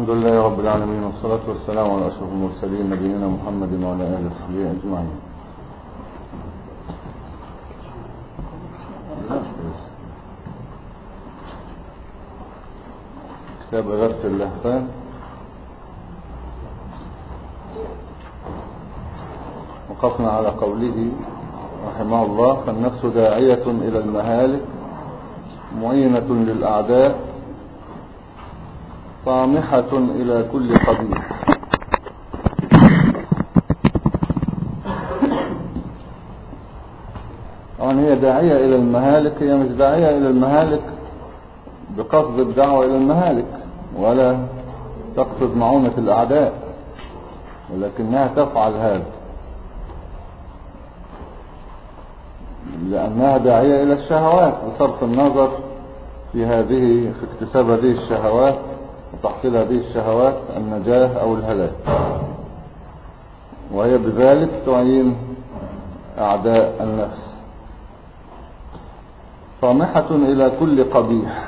الحمد لله رب العالمين، والصلاة والسلام على أشرف المرسلين نبينا محمد وعلى آله وصحبه أجمعين. كتاب إغاثة اللهفان. وقفنا على قوله رحمه الله: فالنفس داعية إلى المهالك معينة للأعداء طامحة إلى كل قبيح. طبعا هي داعية إلى المهالك، هي مش داعية إلى المهالك بقصد الدعوة إلى المهالك، ولا تقصد معونة الأعداء، ولكنها تفعل هذا لأنها داعية إلى الشهوات، بصرف النظر في اكتساب هذه الشهوات وتحصيل هذه الشهوات النجاة أو الهلاك، وهي بذلك تعين أعداء النفس. طامحة إلى كل قبيح،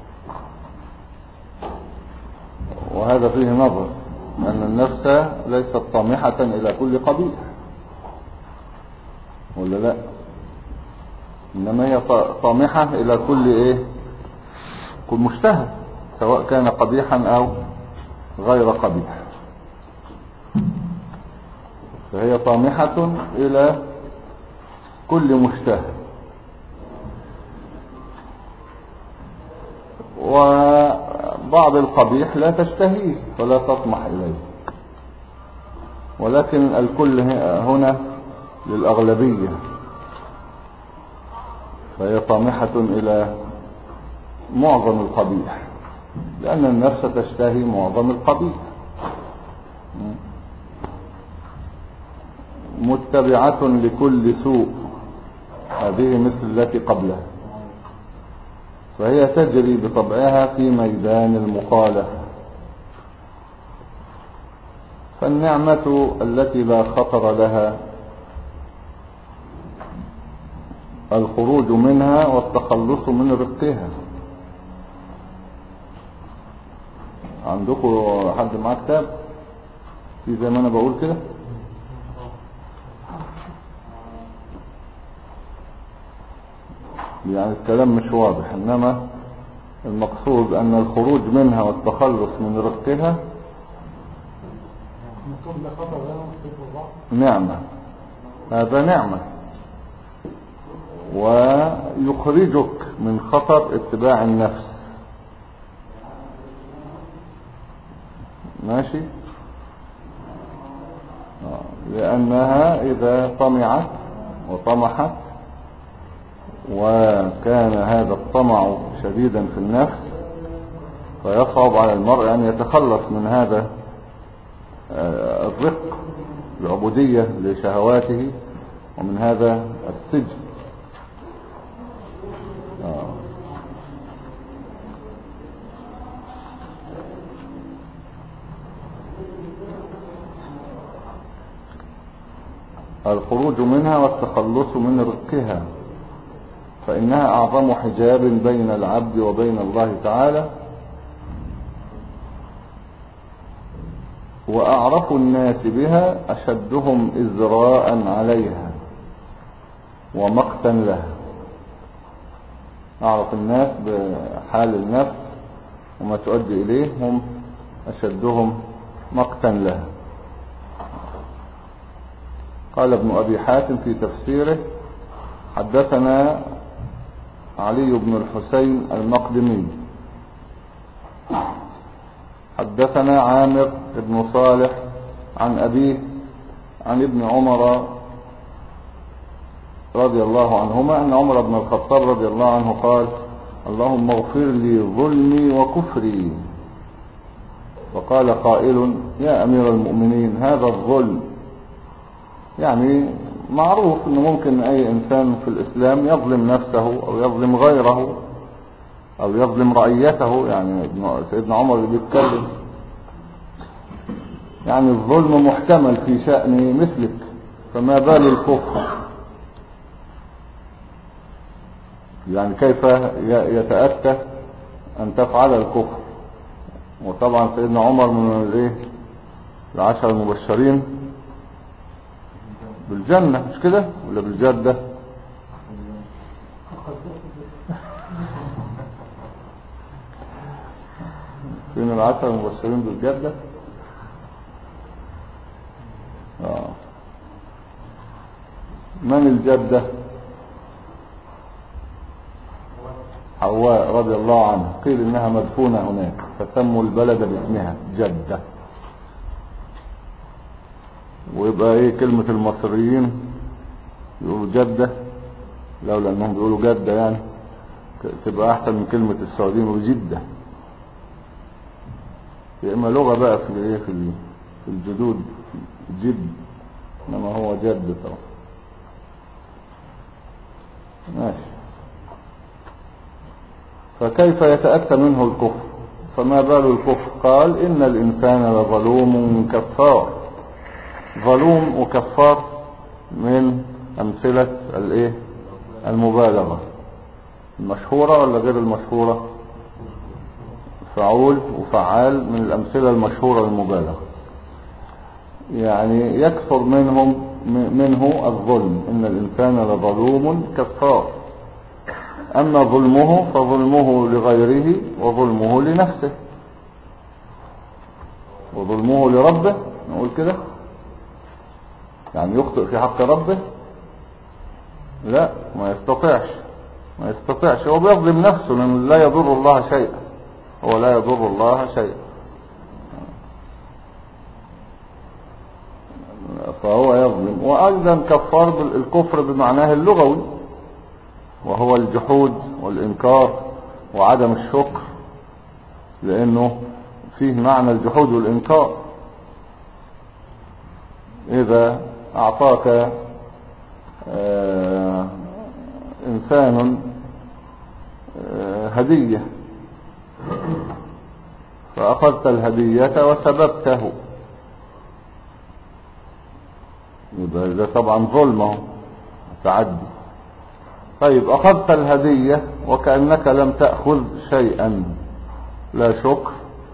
وهذا فيه نظر، أن النفس ليست طامحة إلى كل قبيح، ولا لا؟ إنما هي طامحة إلى كل مشتهى، سواء كان قبيحا أو غير قبيح. فهي طامحة إلى كل مشتهى، وبعض القبيح لا تشتهيه ولا تطمح إليه، ولكن الكل هنا للأغلبية، فهي طامحة إلى معظم القبيح، لأن النفس تشتهي معظم القبيح. متبعة لكل سوء، هذه مثل التي قبلها، فهي تجري بطبعها في ميدان المخالفة. فالنعمة التي لا خطر لها الخروج منها والتخلص من رقها. عندكم حد معاه كتاب في زي ما انا بقول كده؟ يعني الكلام مش واضح، انما المقصود ان الخروج منها والتخلص من رقها نعمة، هذا نعمة، ويخرجك من خطر اتباع النفس. ماشي؟ لأنها إذا طمعت وطمحت وكان هذا الطمع شديدا في النفس، فيصعب على المرء أن يتخلص من هذا الرق، العبودية لشهواته، ومن هذا السجن. الخروج منها والتخلص من رقها، فإنها أعظم حجاب بين العبد وبين الله تعالى، وأعرف الناس بها أشدهم إزراء عليها ومقتا لها. أعرف الناس بحال النفس وما تؤدي إليه هم أشدهم مقتا لها. قال ابن أبي حاتم في تفسيره: حدثنا علي بن الحسين المقدمي حدثنا عامر بن صالح عن أبيه عن ابن عمر رضي الله عنهما أن عمر بن الخطاب رضي الله عنه قال: اللهم اغفر لي ظلمي وكفري. وقال قائل: يا أمير المؤمنين، هذا الظلم يعني معروف أنه ممكن أي إنسان في الإسلام يظلم نفسه أو يظلم غيره أو يظلم رعيته، يعني سيدنا عمر اللي بيتكلم، يعني الظلم محتمل في شأن مثلك، فما بال الكفر؟ يعني كيف يتأتى أن تفعل الكفر؟ وطبعا سيدنا عمر من الايه العشر المبشرين بالجنة، مش كده ولا بالجدة؟ فين العشر المبشرين بالجدة؟ من الجدة؟ حواء رضي الله عنها، قيل انها مدفونة هناك فسموا البلد باسمها جدة. ويبقى ايه كلمة المصريين يقولوا جدة، لولا انهم بيقولوا جدة يعني تبقى احسن من كلمة السعوديين وجدة. يا اما لغة بقى في ايه في الجدود جد، انما هو جد طبعا. ماشي. فكيف يتأتى منه الكفر؟ فما بال الكفر؟ قال إن الإنسان لظلوم كفار. ظلوم وكفار من أمثلة الايه المبالغة، المشهورة ولا غير المشهورة؟ فعول وفعال من الأمثلة المشهورة المبالغة، يعني يكثر منه الظلم. إن الإنسان لظلوم كفار. أما ظلمه فظلمه لغيره وظلمه لنفسه وظلمه لربه، نقول كده يعني يخطئ في حق ربه؟ لا، ما يستطيعش. هو بيظلم نفسه لأنه لا يضر الله شيئا، هو لا يضر الله شيئا، فهو يظلم. وأيضا كفار بالكفر بمعناه اللغوي، وهو الجحود والإنكار وعدم الشكر، لأنه فيه معنى الجحود والإنكار. إذا أعطاك إنسان هدية فأخذت الهدية وسببته، يبقى ده طبعا ظلمه تعدي. طيب أخذت الهدية وكأنك لم تأخذ شيئا، لا شكر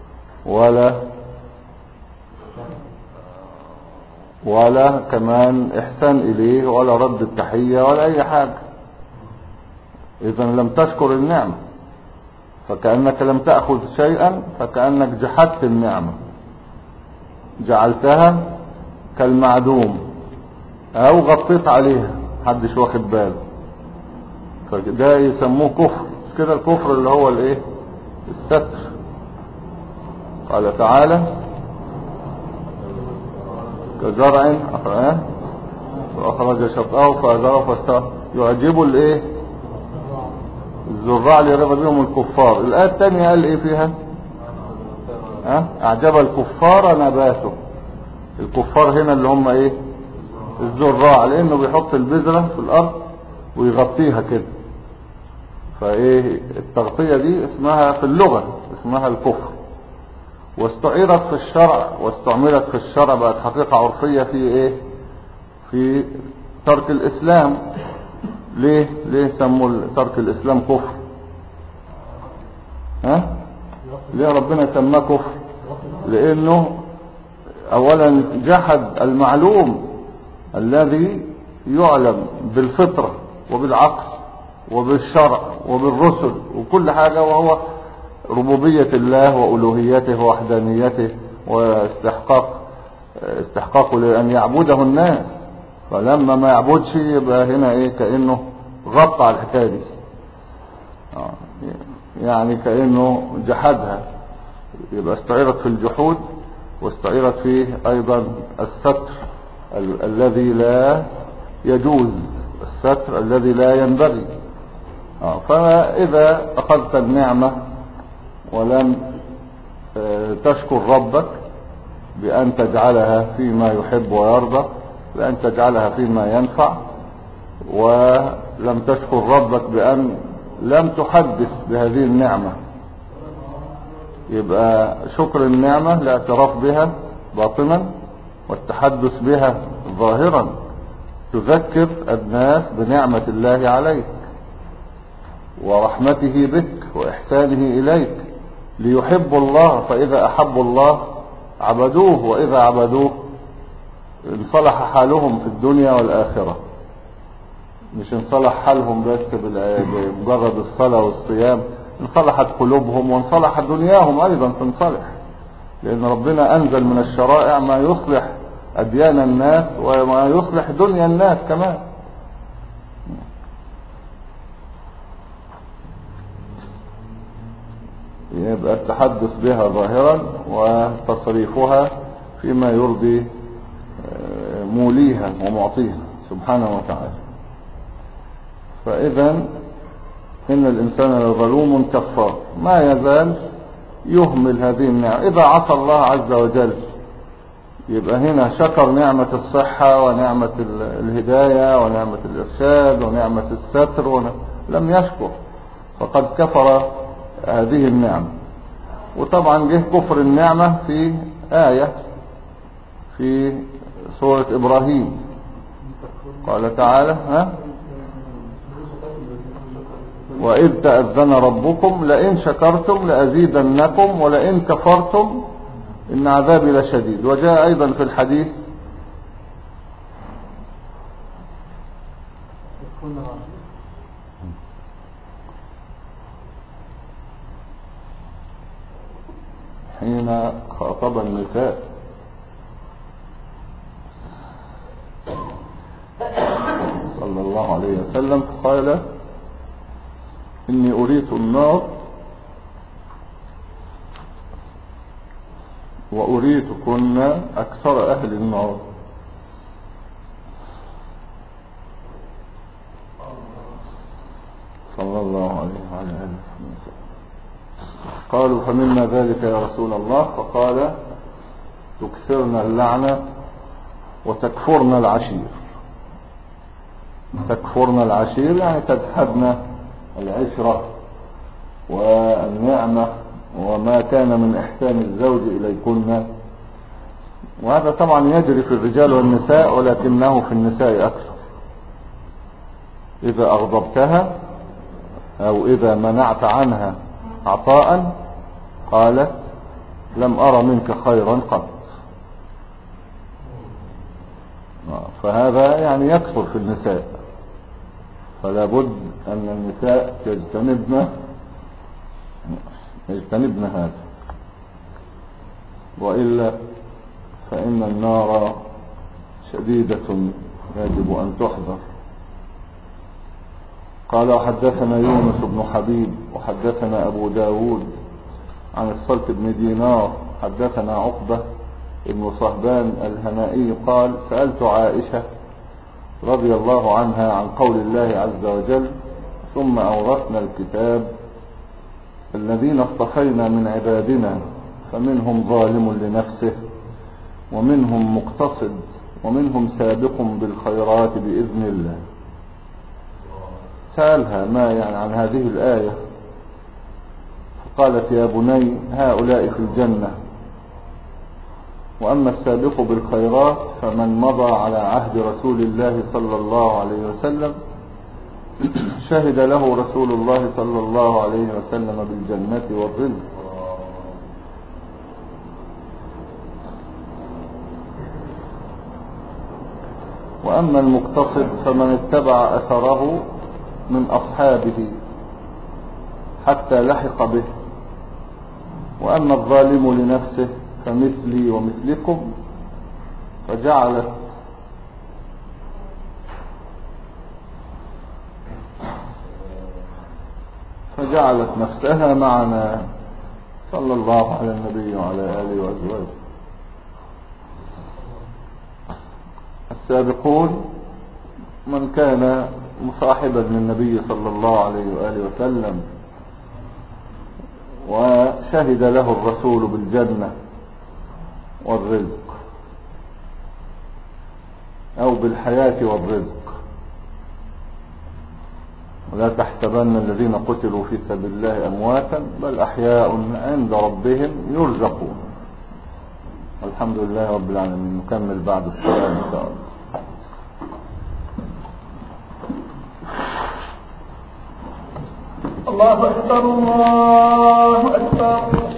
ولا كمان إحسان إليه ولا رد التحية ولا أي حاجة، إذا لم تشكر النعمة، فكأنك لم تأخذ شيئا، فكأنك جحدت النعمة، جعلتها كالمعدوم أو غطيت عليها محدش واخد باله، فده يسموه كفر. كده الكفر اللي هو الايه الستر. قال تعالى كزرع فأخرج شطأه فأزره فاستوى يعجب الايه الزراع ليرضى بهم الكفار. الآية الثانية قال ايه فيها؟ أعجب الكفار نباته. الكفار هنا اللي هم ايه الزراع، لأنه بيحط البذرة في الأرض ويغطيها كده، فايه التغطية دي اسمها في اللغة اسمها الكفر، واستعيرت في الشرع واستعملت في الشرع بقت حقيقة عرفية في ايه في ترك الاسلام. ليه سموا ترك الاسلام كفر؟ ليه ربنا سماه كفر؟ لانه اولا جحد المعلوم الذي يعلم بالفطرة وبالعقل وبالشرع وبالرسل وكل حاجة، وهو ربوبية الله وألوهيته ووحدانيته واستحقاقه لأن يعبده الناس. فلما ما يعبدش يبقى هنا ايه كأنه غطى على الحكاية دي، يعني كأنه جحدها. يبقى استعيرت في الجحود واستعيرت فيه أيضا الستر الذي لا يجوز، الستر الذي لا ينبغي. فإذا أخذت النعمة ولم تشكر ربك بأن تجعلها فيما يحب ويرضى، بأن تجعلها فيما ينفع، ولم تشكر ربك بأن لم تحدث بهذه النعمة، يبقى شكر النعمة الاعتراف بها باطنا والتحدث بها ظاهرا، تذكر الناس بنعمة الله عليك ورحمته بك وإحسانه إليك ليحبوا الله، فإذا أحبوا الله عبدوه، وإذا عبدوه انصلح حالهم في الدنيا والآخرة. مش انصلح حالهم بس بمجرد الصلاة والصيام، انصلحت قلوبهم وانصلحت دنياهم أيضا تنصلح، لأن ربنا أنزل من الشرائع ما يصلح أديان الناس وما يصلح دنيا الناس كمان. يبقى التحدث بها ظاهرا وتصريفها فيما يرضي موليها ومعطيها سبحانه وتعالى. فإذا إن الإنسان لظلوم كفار، ما يزال يهمل هذه النعمة. إذا عصى الله عز وجل يبقى هنا شكر نعمة الصحة ونعمة الهداية ونعمة الإرشاد ونعمة الستر، لم يشكر فقد كفر هذه النعمة. وطبعا جه كفر النعمة في آية في سورة إبراهيم، قال تعالى وإذ تأذن ربكم لئن شكرتم لأزيدنكم ولئن كفرتم إن عذابي لشديد. وجاء أيضا في الحديث حين خاطب النساء صلى الله عليه وسلم قال إني أريت النار وأريتكن أكثر أهل النار. صلى الله عليه وعلى آله وسلم. قالوا فمنا ذلك يا رسول الله؟ فقال تكثرن اللعنة وتكفرن العشير. تكفرن العشير يعني تجحدن العشرة والنعمة وما كان من إحسان الزوج إليكن. وهذا طبعا يجري في الرجال والنساء، ولكنه في النساء أكثر. إذا أغضبتها أو إذا منعت عنها عطاء قالت لم أرى منك خيرا قط. فهذا يعني يكثر في النساء، فلا بد أن النساء يجتنبن هذا، وإلا فإن النار شديدة يجب أن تحذر. قال وحدثنا يونس بن حبيب وحدثنا أبو داود عن الصلت بن دينار حدثنا عقبة ابن صهبان الهنائي قال سألت عائشة رضي الله عنها عن قول الله عز وجل ثم أورثنا الكتاب الذين اصطفينا من عبادنا فمنهم ظالم لنفسه ومنهم مقتصد ومنهم سابق بالخيرات بإذن الله. سألها ما يعني عن هذه الآية، فقالت يا بني هؤلاء في الجنة، وأما السابق بالخيرات فمن مضى على عهد رسول الله صلى الله عليه وسلم شهد له رسول الله صلى الله عليه وسلم بالجنة والرزق. وأما المقتصد فمن اتبع أثره من أصحابه حتى لحق به. وأما الظالم لنفسه فمثلي ومثلكم فجعلت نفسها معنا صلى الله على النبي وعلى آله وأزواجه. السابقون من كان مصاحبا للنبي صلى الله عليه وآله وسلم وشهد له الرسول بالجنة والرزق أو بالحياة والرزق. ولا تحسبن الذين قتلوا في سبيل الله أمواتا بل أحياء عند ربهم يرزقون. الحمد لله رب العالمين. نكمل بعد الصلاة إن شاء الله. الله أكبر الله أكبر.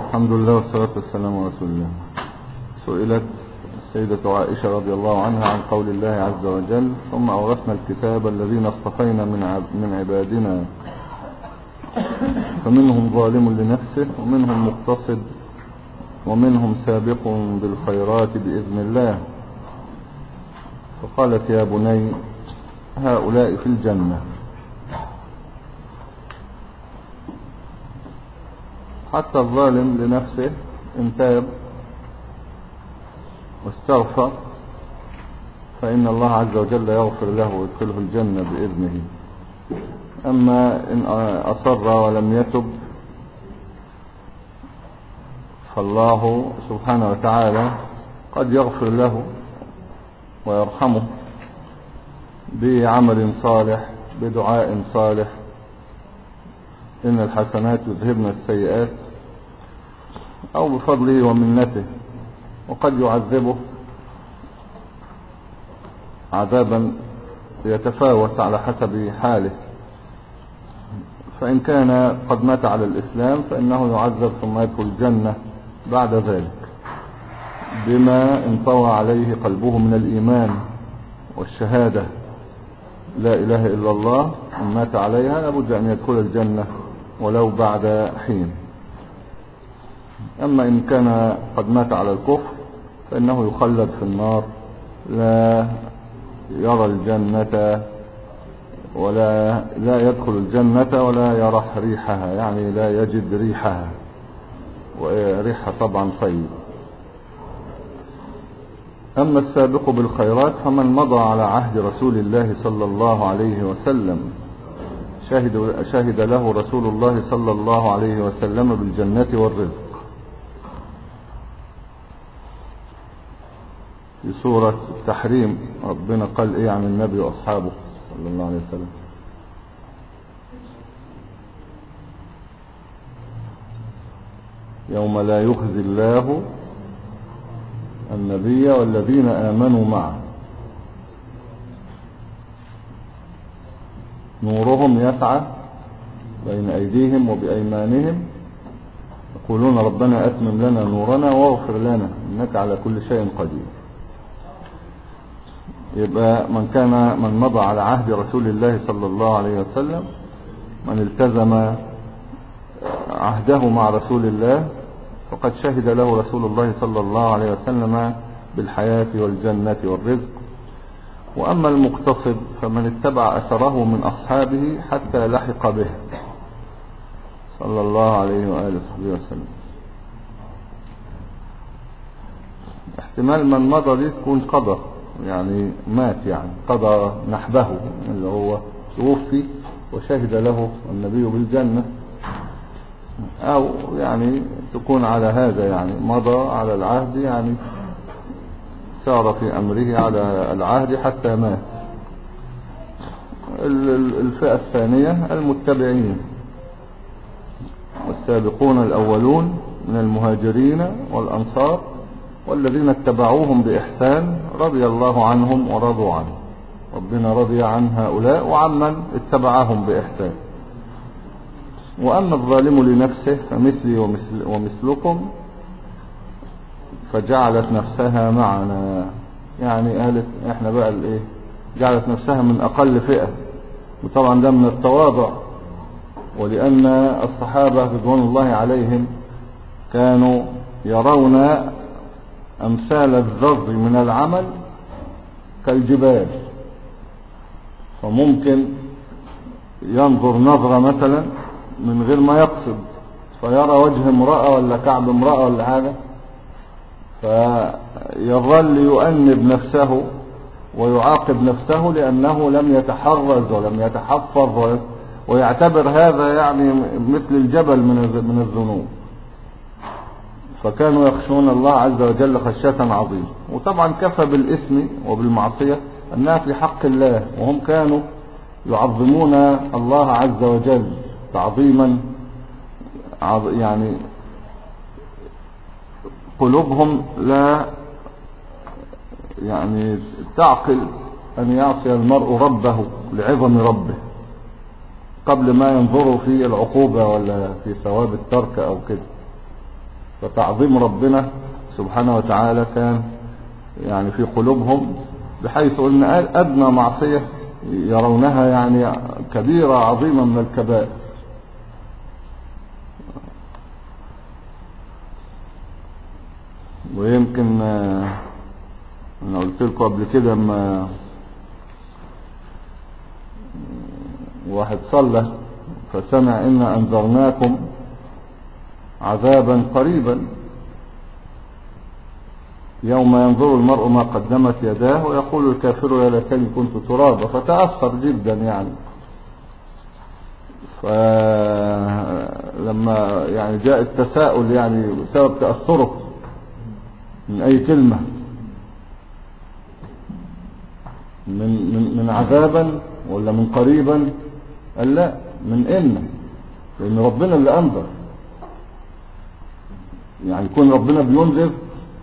الحمد لله والصلاة والسلام على رسول الله. سئلت السيدة عائشة رضي الله عنها عن قول الله عز وجل: ثم أورثنا الكتاب الذين اصطفينا من عبادنا فمنهم ظالم لنفسه ومنهم مقتصد ومنهم سابق بالخيرات بإذن الله. فقالت: يا بني هؤلاء في الجنة. حتى الظالم لنفسه إن تاب واستغفر فإن الله عز وجل يغفر له ويدخله الجنة بإذنه. أما إن أصر ولم يتب فالله سبحانه وتعالى قد يغفر له ويرحمه بعمل صالح، بدعاء صالح: إن الحسنات يذهبن السيئات، أو بفضله ومنته. وقد يعذبه عذابا يتفاوت على حسب حاله، فإن كان قد مات على الإسلام فإنه يعذب ثم يدخل الجنة بعد ذلك بما انطوى عليه قلبه من الإيمان والشهادة لا إله إلا الله. إن مات عليها لابد أن يدخل الجنة ولو بعد حين. أما إن كان قد مات على الكفر فإنه يخلد في النار، لا يرى الجنة ولا يدخل الجنة ولا يرح ريحها، يعني لا يجد ريحها، وريحها طبعا طيب. أما السابق بالخيرات فمن مضى على عهد رسول الله صلى الله عليه وسلم شهد له رسول الله صلى الله عليه وسلم بالجنة والرزق. في سورة التحريم ربنا قال إيه عن النبي وأصحابه صلى الله عليه وسلم؟ يوم لا يخزي الله النبي والذين آمنوا معه نورهم يسعى بين أيديهم وبأيمانهم يقولون ربنا أتمم لنا نورنا واغفر لنا إنك على كل شيء قدير. يبقى من مضى على عهد رسول الله صلى الله عليه وسلم، من التزم عهده مع رسول الله، فقد شهد له رسول الله صلى الله عليه وسلم بالحياة والجنة والرزق. وأما المقتصد فمن اتبع أثره من أصحابه حتى لحق به صلى الله عليه وآله وسلم. احتمال من مضى دي تكون قضى، يعني مات، يعني قضى نحبه اللي هو توفي وشهد له النبي بالجنة، أو يعني تكون على هذا، يعني مضى على العهد، يعني سار في أمره على العهد حتى مات. الفئة الثانية المتبعين والسابقون الأولون من المهاجرين والأنصار والذين اتبعوهم بإحسان رضي الله عنهم ورضوا عنه. ربنا رضي عن هؤلاء وعمن اتبعهم بإحسان. وأما الظالم لنفسه فمثلي ومثلكم فجعلت نفسها معنا، يعني قالت احنا بقى الايه، جعلت نفسها من أقل فئة. وطبعا ده من التواضع، ولأن الصحابة رضوان الله عليهم كانوا يرون أمثال الذر من العمل كالجبال، فممكن ينظر نظرة مثلا من غير ما يقصد فيرى وجه امرأة ولا كعب امرأة ولا حاجة، فيظل يؤنب نفسه ويعاقب نفسه لأنه لم يتحرز ولم يتحفظ، ويعتبر هذا يعني مثل الجبل من الذنوب. فكانوا يخشون الله عز وجل خشية عظيمة. وطبعا كفى بالإثم وبالمعصية أنها في حق الله، وهم كانوا يعظمون الله عز وجل تعظيما، يعني قلوبهم لا يعني تعقل أن يعصي المرء ربه لعظم ربه قبل ما ينظروا في العقوبة ولا في ثواب الترك أو كده. فتعظيم ربنا سبحانه وتعالى كان يعني في قلوبهم، بحيث ان ادنى معصية يرونها يعني كبيرة عظيمة من الكبائر. ويمكن انا قلت لكم قبل كده اما واحد صلى فسمع إنا أنذرناكم عذابا قريبا يوم ينظر المرء ما قدمت يداه ويقول الكافر يا ليتني كنت ترابا، فتأثر جدا يعني. فلما يعني جاء التساؤل يعني بسبب تأثره من أي كلمة من عذابا ولا من قريبا، قال لا، من إن، لأن ربنا اللي أنذر. يعني يكون ربنا بينذر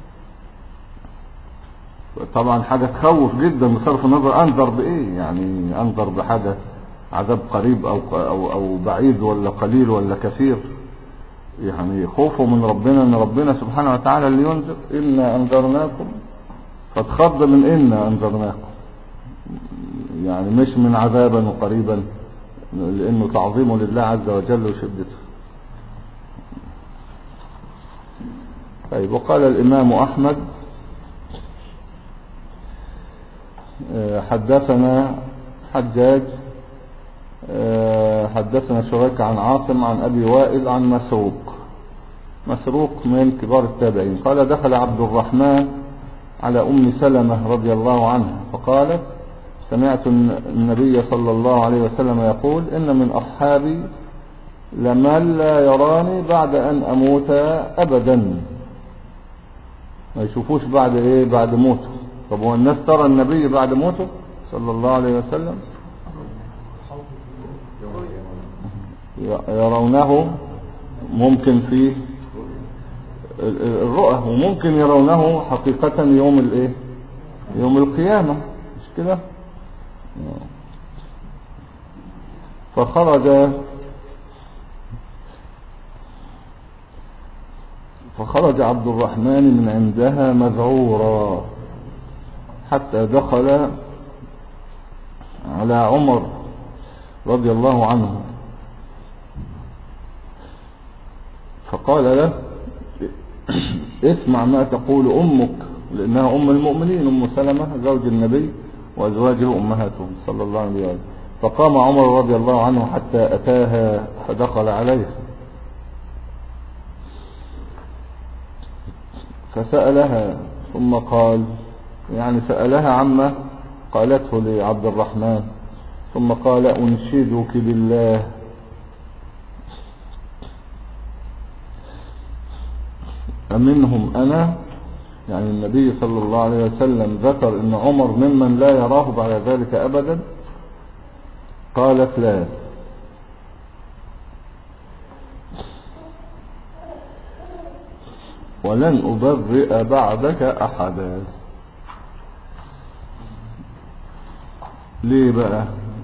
طبعا حاجة تخوف جدا بصرف النظر أنذر بإيه، يعني أنذر بحاجة عذاب قريب أو بعيد ولا قليل ولا كثير. يعني خوفه من ربنا ان ربنا سبحانه وتعالى اللي ينذر. إنا أنذرناكم، فتخض من إنا أنذرناكم، يعني مش من عذابا وقريبا، لأنه تعظيمه لله عز وجل وشدته. طيب، وقال الإمام أحمد حدثنا حجاج حدثنا شريك عن عاصم عن أبي وائل عن مسروق من كبار التابعين قال دخل عبد الرحمن على أم سلمة رضي الله عنها فقالت سمعت النبي صلى الله عليه وسلم يقول إن من أصحابي لمن لا يراني بعد أن أموت أبدا، ما يشوفوش بعد إيه؟ بعد موته. طب هو الناس ترى النبي بعد موته صلى الله عليه وسلم؟ يرونه ممكن في الرؤى، وممكن يرونه حقيقة يوم الايه؟ يوم القيامة، مش كده؟ فخرج عبد الرحمن من عندها مذعورا حتى دخل على عمر رضي الله عنه فقال له اسمع ما تقول أمك، لأنها أم المؤمنين أم سلمة زوج النبي وأزواجه أمهاتهم صلى الله عليه وسلم. فقام عمر رضي الله عنه حتى أتاها فدخل عليها فسألها ثم قال، يعني سألها عما قالته لعبد الرحمن، ثم قال أنشدك بالله أمنهم أنا؟ يعني النبي صلى الله عليه وسلم ذكر أن عمر ممن لا يراه بعد ذلك أبدا؟ قالت لا. ولن أبرئ بعدك أحدا. ليه بقى؟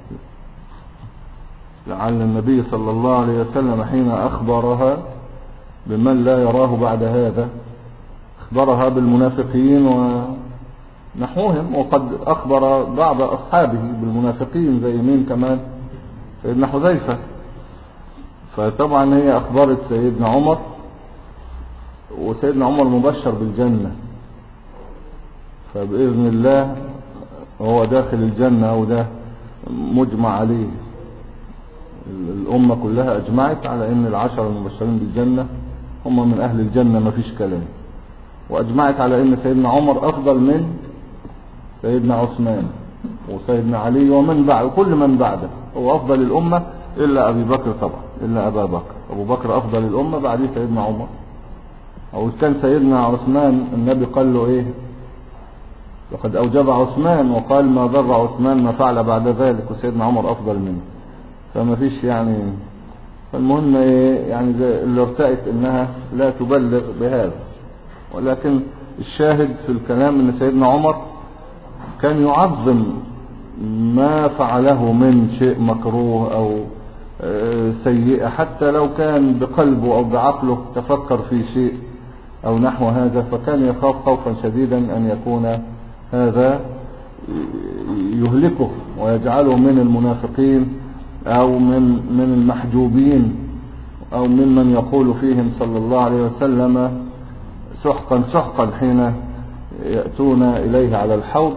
لعل النبي صلى الله عليه وسلم حين أخبرها بمن لا يراه بعد هذا أخبرها بالمنافقين ونحوهم، وقد أخبر بعض أصحابه بالمنافقين زي مين كمان؟ سيدنا حذيفة. فطبعا هي أخبرت سيدنا عمر، وسيدنا عمر مبشر بالجنة، فبإذن الله هو داخل الجنة، وده مجمع عليه. الأمة كلها أجمعت على أن العشر المبشرين بالجنة هم من أهل الجنة، ما فيش كلام. وأجمعت على أن سيدنا عمر أفضل من سيدنا عثمان وسيدنا علي ومن بعد، كل من بعده هو أفضل الأمة إلا أبي بكر طبعا، إلا أبا بكر. أبو بكر أفضل الأمة، بعديه سيدنا عمر. أو كان سيدنا عثمان النبي قال له إيه؟ لقد أوجب عثمان، وقال ما ضر عثمان ما فعل بعد ذلك، وسيدنا عمر أفضل منه. فما فيش يعني. فالمهم إيه؟ يعني اللي ارتأت إنها لا تبلغ بهذا. ولكن الشاهد في الكلام إن سيدنا عمر كان يعظم ما فعله من شيء مكروه أو سيء، حتى لو كان بقلبه أو بعقله تفكر في شيء أو نحو هذا، فكان يخاف خوفا شديدا أن يكون هذا يهلكه ويجعله من المنافقين أو من المحجوبين أو ممن يقول فيهم صلى الله عليه وسلم سحقا سحقا حين يأتون إليه على الحوض،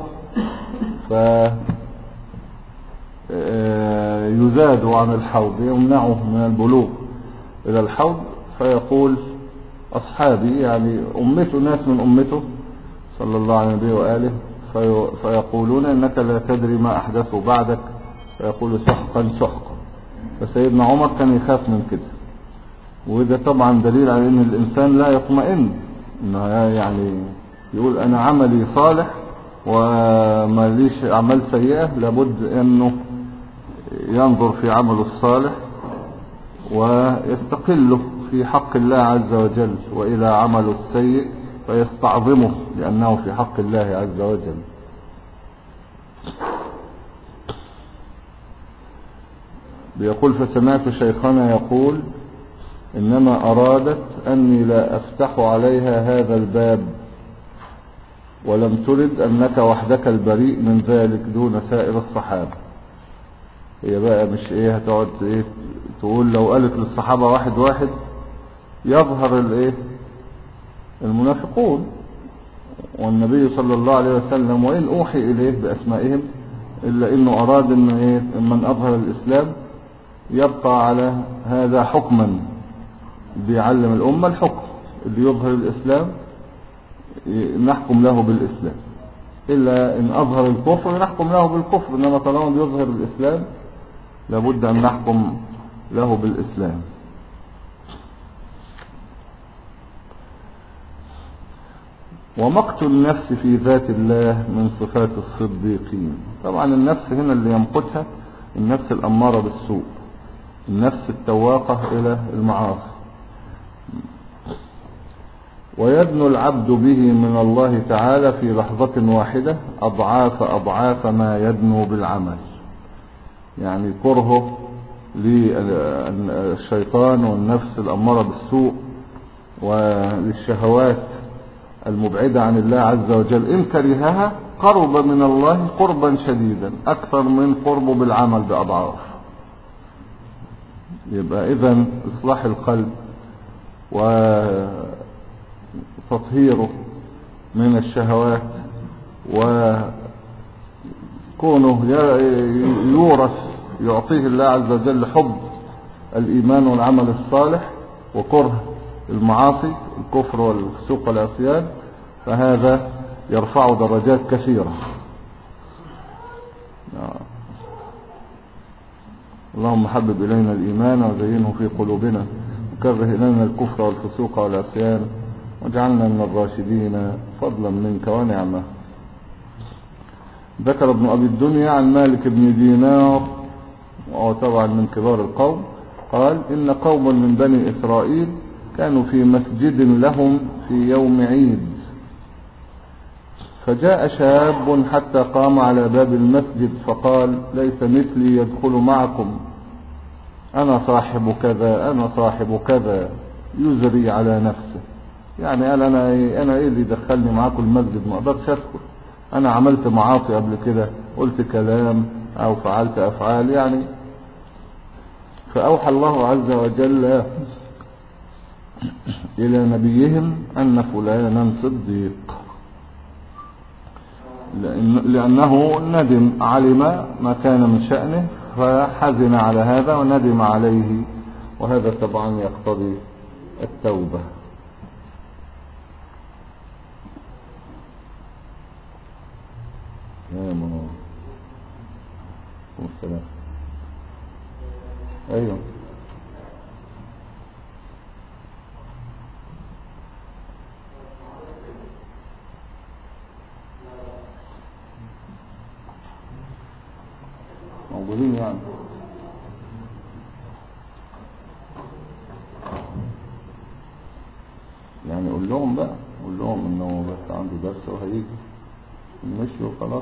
فيزاد عن الحوض، يمنعه من البلوغ إلى الحوض، فيقول أصحابي يعني أمته، ناس من أمته صلى الله عليه وآله، فيقولون إنك لا تدري ما أحدثوا بعدك، فيقول سحقا سحقا. فسيدنا عمر كان يخاف من كده، وده طبعا دليل على ان الانسان لا يطمئن، انه يعني يقول انا عملي صالح وما ليش اعمال سيئة، لابد انه ينظر في عمله الصالح ويستقله في حق الله عز وجل، والى عمله السيء فيستعظمه لانه في حق الله عز وجل. بيقول فسمعت شيخنا يقول إنما أرادت أني لا أفتح عليها هذا الباب، ولم ترد أنك وحدك البريء من ذلك دون سائر الصحابة. هي بقى مش ايه هتقعد ايه تقول لو قالت للصحابة واحد واحد يظهر الايه المنافقون، والنبي صلى الله عليه وسلم وإن أوحي إليه بأسمائهم إلا إنه أراد إن ايه من أظهر الإسلام يبقى على هذا حكما، بيعلم الأمة الحكم اللي يظهر الإسلام نحكم له بالإسلام، إلا إن أظهر الكفر نحكم له بالكفر، إنما طالما بيظهر الإسلام لابد أن نحكم له بالإسلام. ومقت النفس في ذات الله من صفات الصديقين. طبعا النفس هنا اللي يمقتها النفس الأمارة بالسوء، النفس التواقة إلى المعاصي. ويدنو العبد به من الله تعالى في لحظة واحدة أضعاف أضعاف ما يدنو بالعمل، يعني كرهه للشيطان والنفس الأمارة بالسوء وللشهوات المبعدة عن الله عز وجل، إن كرهها قرب من الله قربا شديدا أكثر من قربه بالعمل بأضعاف. يبقى إذن إصلاح القلب وتطهيره من الشهوات وكونه يورث يعطيه الله عز وجل حب الإيمان والعمل الصالح وكره المعاصي الكفر والفسوق والعصيان، فهذا يرفع درجات كثيرة. اللهم حبب إلينا الإيمان وزينه في قلوبنا وكره إلينا الكفر والفسوق والعصيان واجعلنا من الراشدين فضلا منك ونعمة. ذكر ابن أبي الدنيا عن مالك بن دينار وهو طبعا من كبار القوم، قال إن قوما من بني إسرائيل كانوا في مسجد لهم في يوم عيد، فجاء شاب حتى قام على باب المسجد فقال ليس مثلي يدخل معكم، أنا صاحب كذا أنا صاحب كذا، يزري على نفسه، يعني قال أنا إيه اللي دخلني معاكم المسجد، ما أقدرش أدخل، أنا عملت معاصي قبل كده، قلت كلام أو فعلت أفعال يعني. فأوحى الله عز وجل إلى نبيهم أن فلانا صديق، لأنه ندم، علم ما كان من شأنه فحزن على هذا وندم عليه، وهذا طبعا يقتضي التوبة. يا منور والسلام. أيوه موجودين يعني قول لهم بقى، قول لهم انه بس عنده درس وهيجي مشي وخلاص.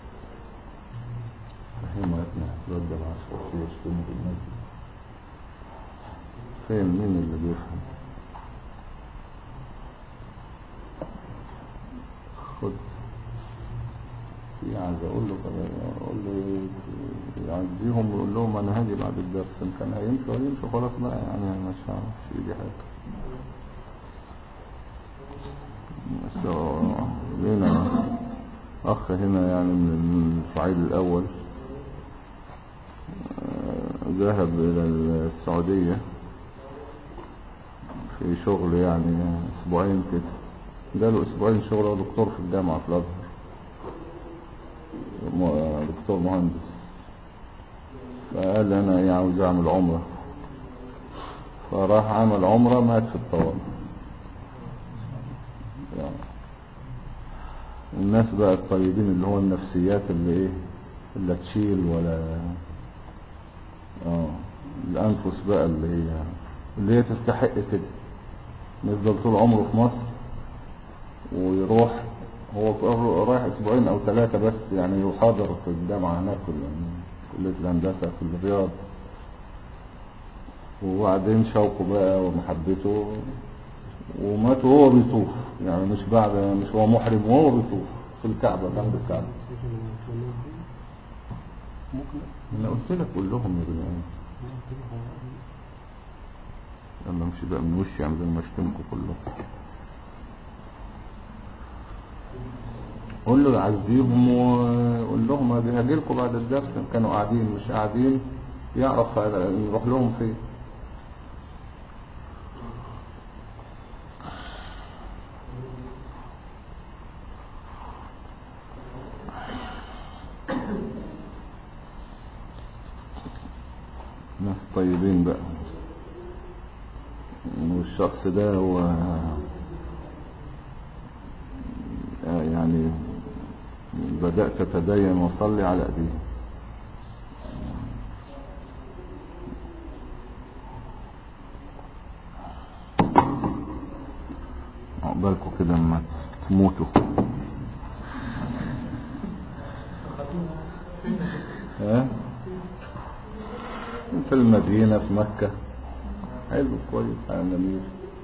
فهموا يا ابني هترد العشرة في يشتموا في المسجد، فين مين اللي بيفهم؟ خد عايز اقول له يعزيهم ويقول لهم انا هاجي بعد الدرس، ان كان هيمشي خلاص بقى، يعني مش ايدي حاجه. بس لينا اخ هنا يعني من الصعيد الاول ذهب الى السعوديه في شغل يعني اسبوعين كده، جاله اسبوعين شغل، هو دكتور في الجامعه في الازهر، دكتور مهندس. فقال انا عاوز اعمل عمره، فراح عمل عمره، مات في الطوارئ. يعني الناس بقى الطيبين اللي هو النفسيات اللي اللي تشيل ولا الانفس بقى اللي هي تستحق كده، يفضل طول عمره في مصر ويروح، هو رايح اسبوعين او 3 بس، يعني يحاضر في الجامعة هناك كلية الهندسة في الرياض، وبعدين شوقه بقى ومحبته، ومات وهو بيطوف، يعني مش هو محرم وهو بيطوف في الكعبة جنب الكعبة. انا قلت لك قول لهم يا بني يلا امشي بقى من وشي، يعني زي ما اشتمكوا كلهم. قول له عزيهم وقول لهم هاجي لكم بعد الدرس، كانوا قاعدين مش قاعدين يعرف نروح لهم فين. ناس طيبين بقى، والشخص ده هو يعني بدأت أتدين وصلي على أبيه. عقبالكم كده لما تموتوا. في المدينة في مكة، حلو كويس على جميل.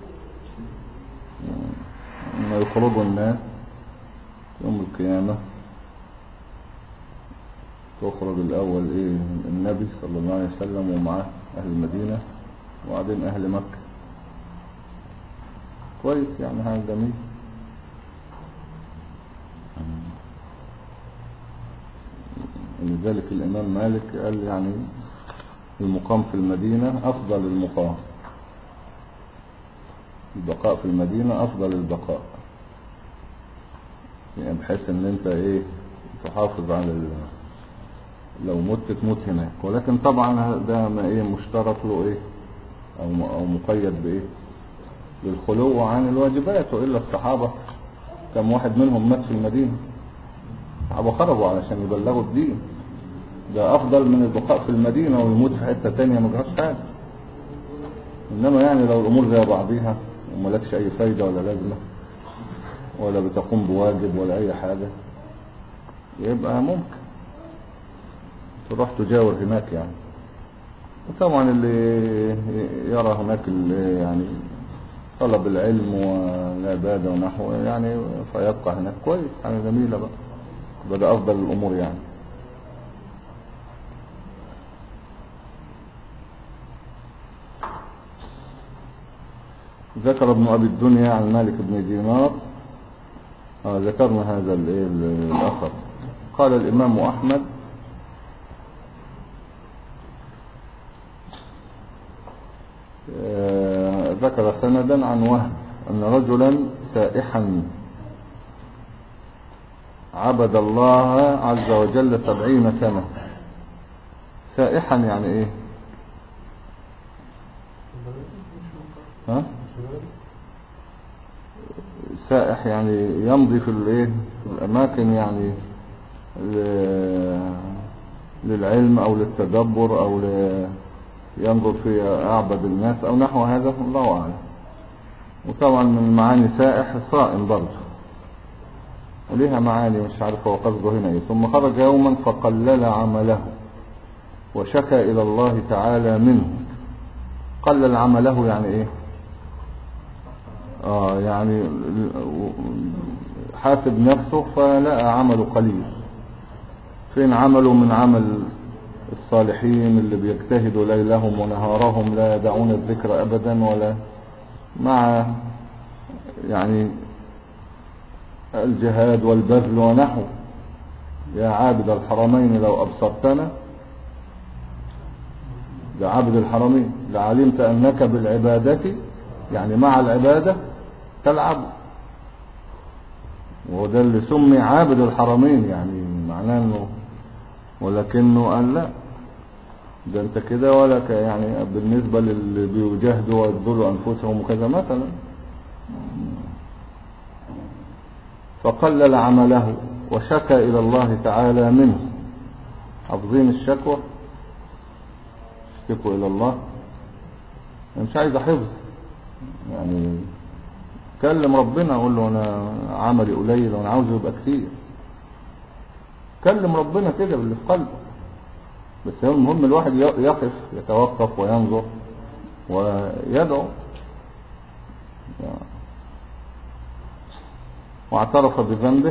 لما يخرجوا الناس يوم القيامة، تخرج الأول النبي صلى الله عليه وسلم ومعه أهل المدينة، وبعدين أهل مكة. كويس يعني، حاجة جميل. لذلك الإمام مالك قال يعني المقام في المدينة أفضل المقام، البقاء في المدينة أفضل البقاء، يعني بحيث ان انت تحافظ على لو مت تموت هناك. ولكن طبعا ده ما مشترط له او مقيد بالخلو عن الواجبات، وإلا الصحابة كم واحد منهم مات في المدينة، الصحابة خرجوا علشان يبلغوا الدين، ده افضل من البقاء في المدينة ويموت في حتة تانية ما جراش حاجة. انما يعني لو الامور زي بعضيها وملكش اي فايدة ولا لازمة ولا بتقوم بواجب ولا اي حاجة، يبقى ممكن تروح تجاور هناك يعني. وطبعا اللي يرى هناك اللي يعني طلب العلم والعبادة ونحوه يعني فيبقى هناك، كويس يعني، جميلة بقى، بدأ افضل الامور يعني. ذكر ابن ابي الدنيا عن مالك بن دينار، ذكرنا هذا الاثر. قال الامام احمد ذكر سندا عن وهب ان رجلا سائحا عبد الله عز وجل 70 سنة. سائحا يعني سائح يعني يمضي في الاماكن يعني للعلم او للتدبر او ينظر في اعبد الناس او نحو هذا، الله اعلم. وطبعا من معاني سائح صائم برضه، وليها معاني مش عارف هو قصده هنا ثم خرج يوما فقلل عمله وشكى الى الله تعالى منه. قلل عمله يعني يعني حاسب نفسه فلقى عمله قليل. فين عمله من عمل الصالحين اللي بيجتهدوا ليلهم ونهارهم لا يدعون الذكر أبدا، ولا مع يعني الجهاد والبذل ونحو. يا عابد الحرمين لو أبصرتنا، ده عابد الحرمين، لعلمت أنك بالعبادة يعني مع العبادة تلعب. وده اللي سمي عابد الحرمين، يعني معناه انه، ولكنه قال لا، ده انت كده ولا يعني بالنسبة للي بيجاهدوا ويبذلوا انفسهم وكذا مثلا. فقلل عمله وشكى الى الله تعالى منه. حافظين الشكوى، اشتكوا الى الله. انا مش عايز حفظ، يعني كلم ربنا، اقول له انا عملي قليل وانا عاوزه يبقى كتير. كلم ربنا كده باللي في قلبه. بس هو المهم الواحد يقف يتوقف وينظر ويدعو. واعترف بذنبه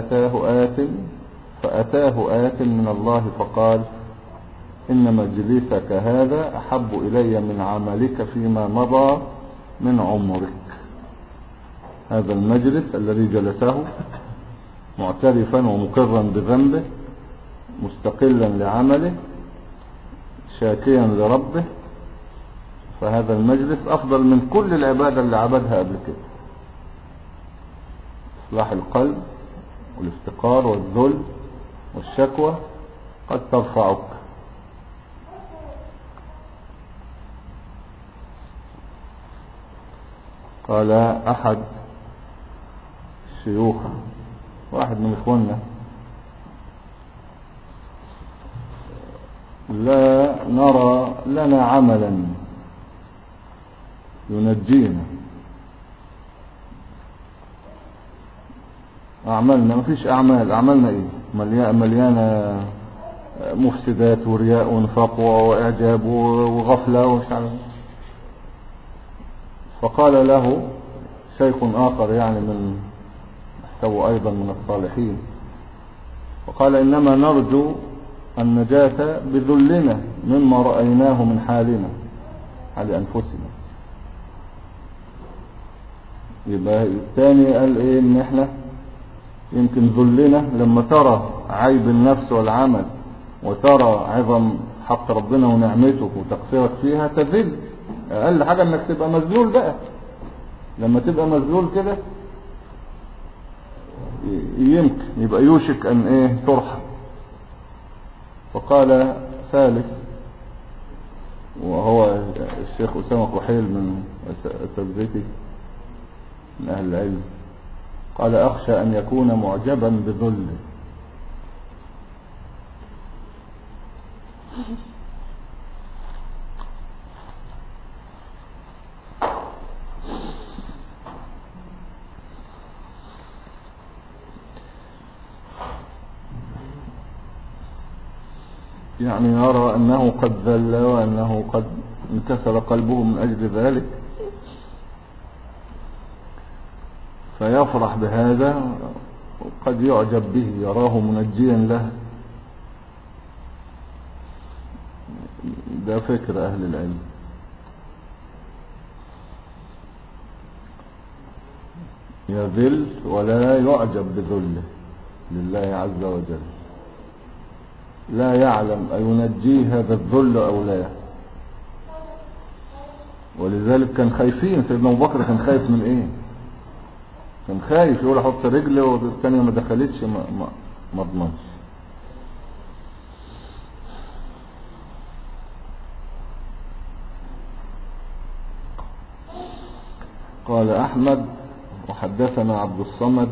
فأتاه آت من الله فقال إن مجلسك هذا أحب إلي من عملك فيما مضى من عمرك. هذا المجلس الذي جلسه معترفا ومقرا بذنبه مستقلا لعمله شاكيا لربه، فهذا المجلس أفضل من كل العبادة اللي عبدها قبل كده. إصلاح القلب والافتقار والذل والشكوى قد ترفعك. قال أحد الشيوخ، واحد من إخواننا، لا نرى لنا عملا ينجينا. أعمالنا مفيش أعمال، أعمالنا إيه؟ مليانة مفسدات ورياء ونفاق وإعجاب وغفلة ومش عارف. فقال له شيخ آخر يعني من يحسب أيضا من الصالحين، وقال إنما نرجو النجاة بذلنا مما رأيناه من حالنا، حال أنفسنا. يبقى الثاني قال إيه؟ إن إحنا يمكن ذلنا لما ترى عيب النفس والعمل وترى عظم حق ربنا ونعمته وتقصيرك فيها تذل. أقل حاجة إنك تبقى مذلول بقى. لما تبقى مذلول كده يمكن يبقى يوشك أن إيه؟ ترحم. فقال ثالث، وهو الشيخ أسامة كحيل من أساتذتي من أهل العلم، قال أخشى أن يكون معجبا بذله. يعني يرى أنه قد ذل وأنه قد انكسر قلبه من أجل ذلك، فيفرح بهذا وقد يعجب به، يراه منجيا له. ده فكر أهل العلم. يذل ولا يعجب بذله لله عز وجل، لا يعلم أينجيه هذا الذل أو لا. ولذلك كان خايفين. سيدنا أبو بكر كان خايف من إيه؟ كان خايف يقول احط رجلي والثانيه ما دخلتش، ما اضمنش. قال أحمد وحدثنا عبد الصمد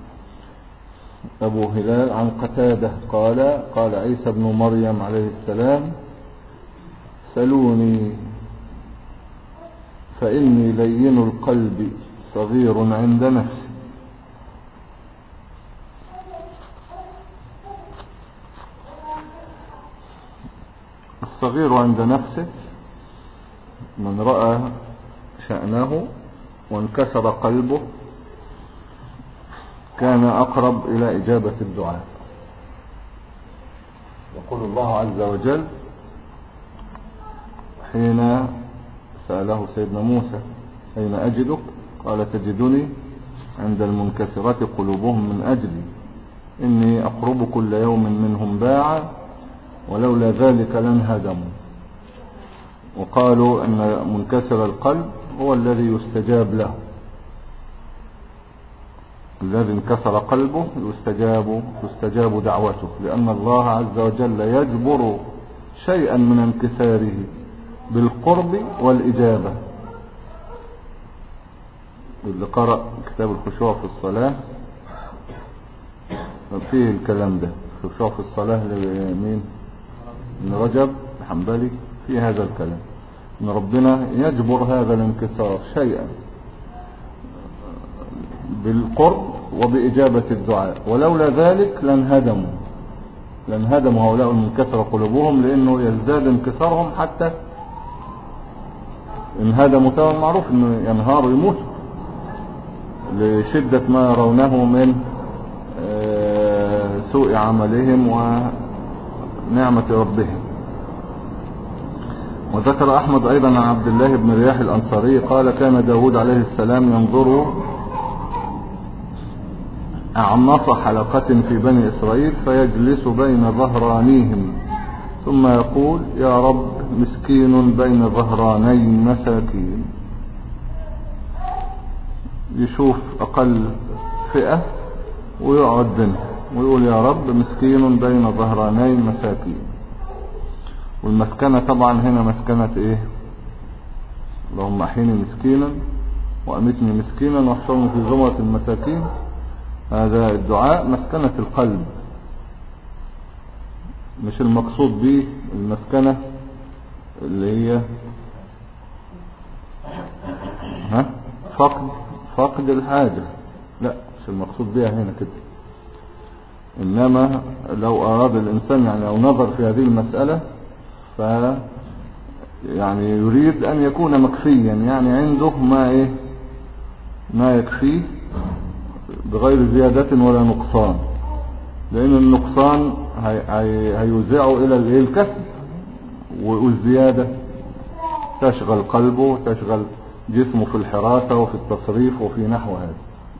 أبو هلال عن قتادة قال عيسى بن مريم عليه السلام سلوني فإني لين القلب صغير عند نفسي. الصغير عند نفسه من رأى شأنه وانكسر قلبه كان أقرب إلى إجابة الدعاء. يقول الله عز وجل حين سأله سيدنا موسى أين أجدك؟ قال تجدني عند المنكسرات قلوبهم من أجلي إني أقرب كل يوم منهم باعا ولولا ذلك لانهدموا. وقالوا أن منكسر القلب هو الذي يستجاب له، الذي انكسر قلبه تستجاب دعوته، لأن الله عز وجل يجبر شيئا من انكساره بالقرب والإجابة. اللي قرأ كتاب الخشوع في الصلاة فيه الكلام ده، الخشوع في الصلاة لمين؟ ابن رجب الحنبلي، في هذا الكلام ان ربنا يجبر هذا الانكسار شيئا بالقرب وبإجابة الدعاء، ولولا ذلك لانهدموا هؤلاء المنكسر قلوبهم، لأنه يزداد انكسارهم حتى انهدموا. طبعا معروف انه ينهاروا يموتوا لشدة ما يرونه من سوء عملهم ونعمة ربهم. وذكر أحمد أيضا عن عبد الله بن رياح الأنصاري قال كان داود عليه السلام ينظر أعنص حلقة في بني إسرائيل فيجلس بين ظهرانيهم ثم يقول يا رب مسكين بين ظهراني مساكين. يشوف أقل فئة ويقعد بينهم ويقول يا رب مسكين بين ظهراني مساكين. والمسكنة طبعا هنا مسكنة ايه؟ اللهم احيني مسكينا وامتني مسكينا واحشرني في زمرة المساكين. هذا الدعاء مسكنة القلب، مش المقصود به المسكنة اللي هي فقد الحاجة، لا مش المقصود بها هنا كده. انما لو اراد الانسان يعني لو نظر في هذه المسألة يعني يريد ان يكون مكفيا، يعني عنده ما يكفيه بغير زيادة ولا نقصان، لان النقصان هيوزعه الى الكسب، والزيادة تشغل قلبه تشغل جسمه في الحراسة وفي التصريف وفي نحو هذا.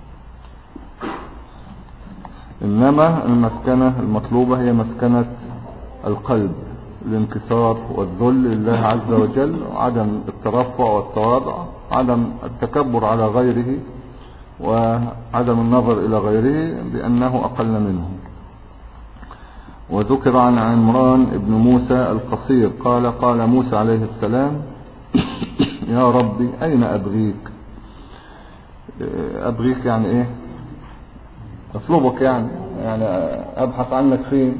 انما المسكنة المطلوبة هي مسكنة القلب، الانكسار والذل لله عز وجل، وعدم الترفع والتواضع، عدم التكبر على غيره، وعدم النظر إلى غيره بأنه أقل منه. وذكر عن عمران ابن موسى القصير قال موسى عليه السلام يا ربي أين أبغيك؟ أبغيك يعني إيه؟ أطلبك يعني أبحث عنك فين؟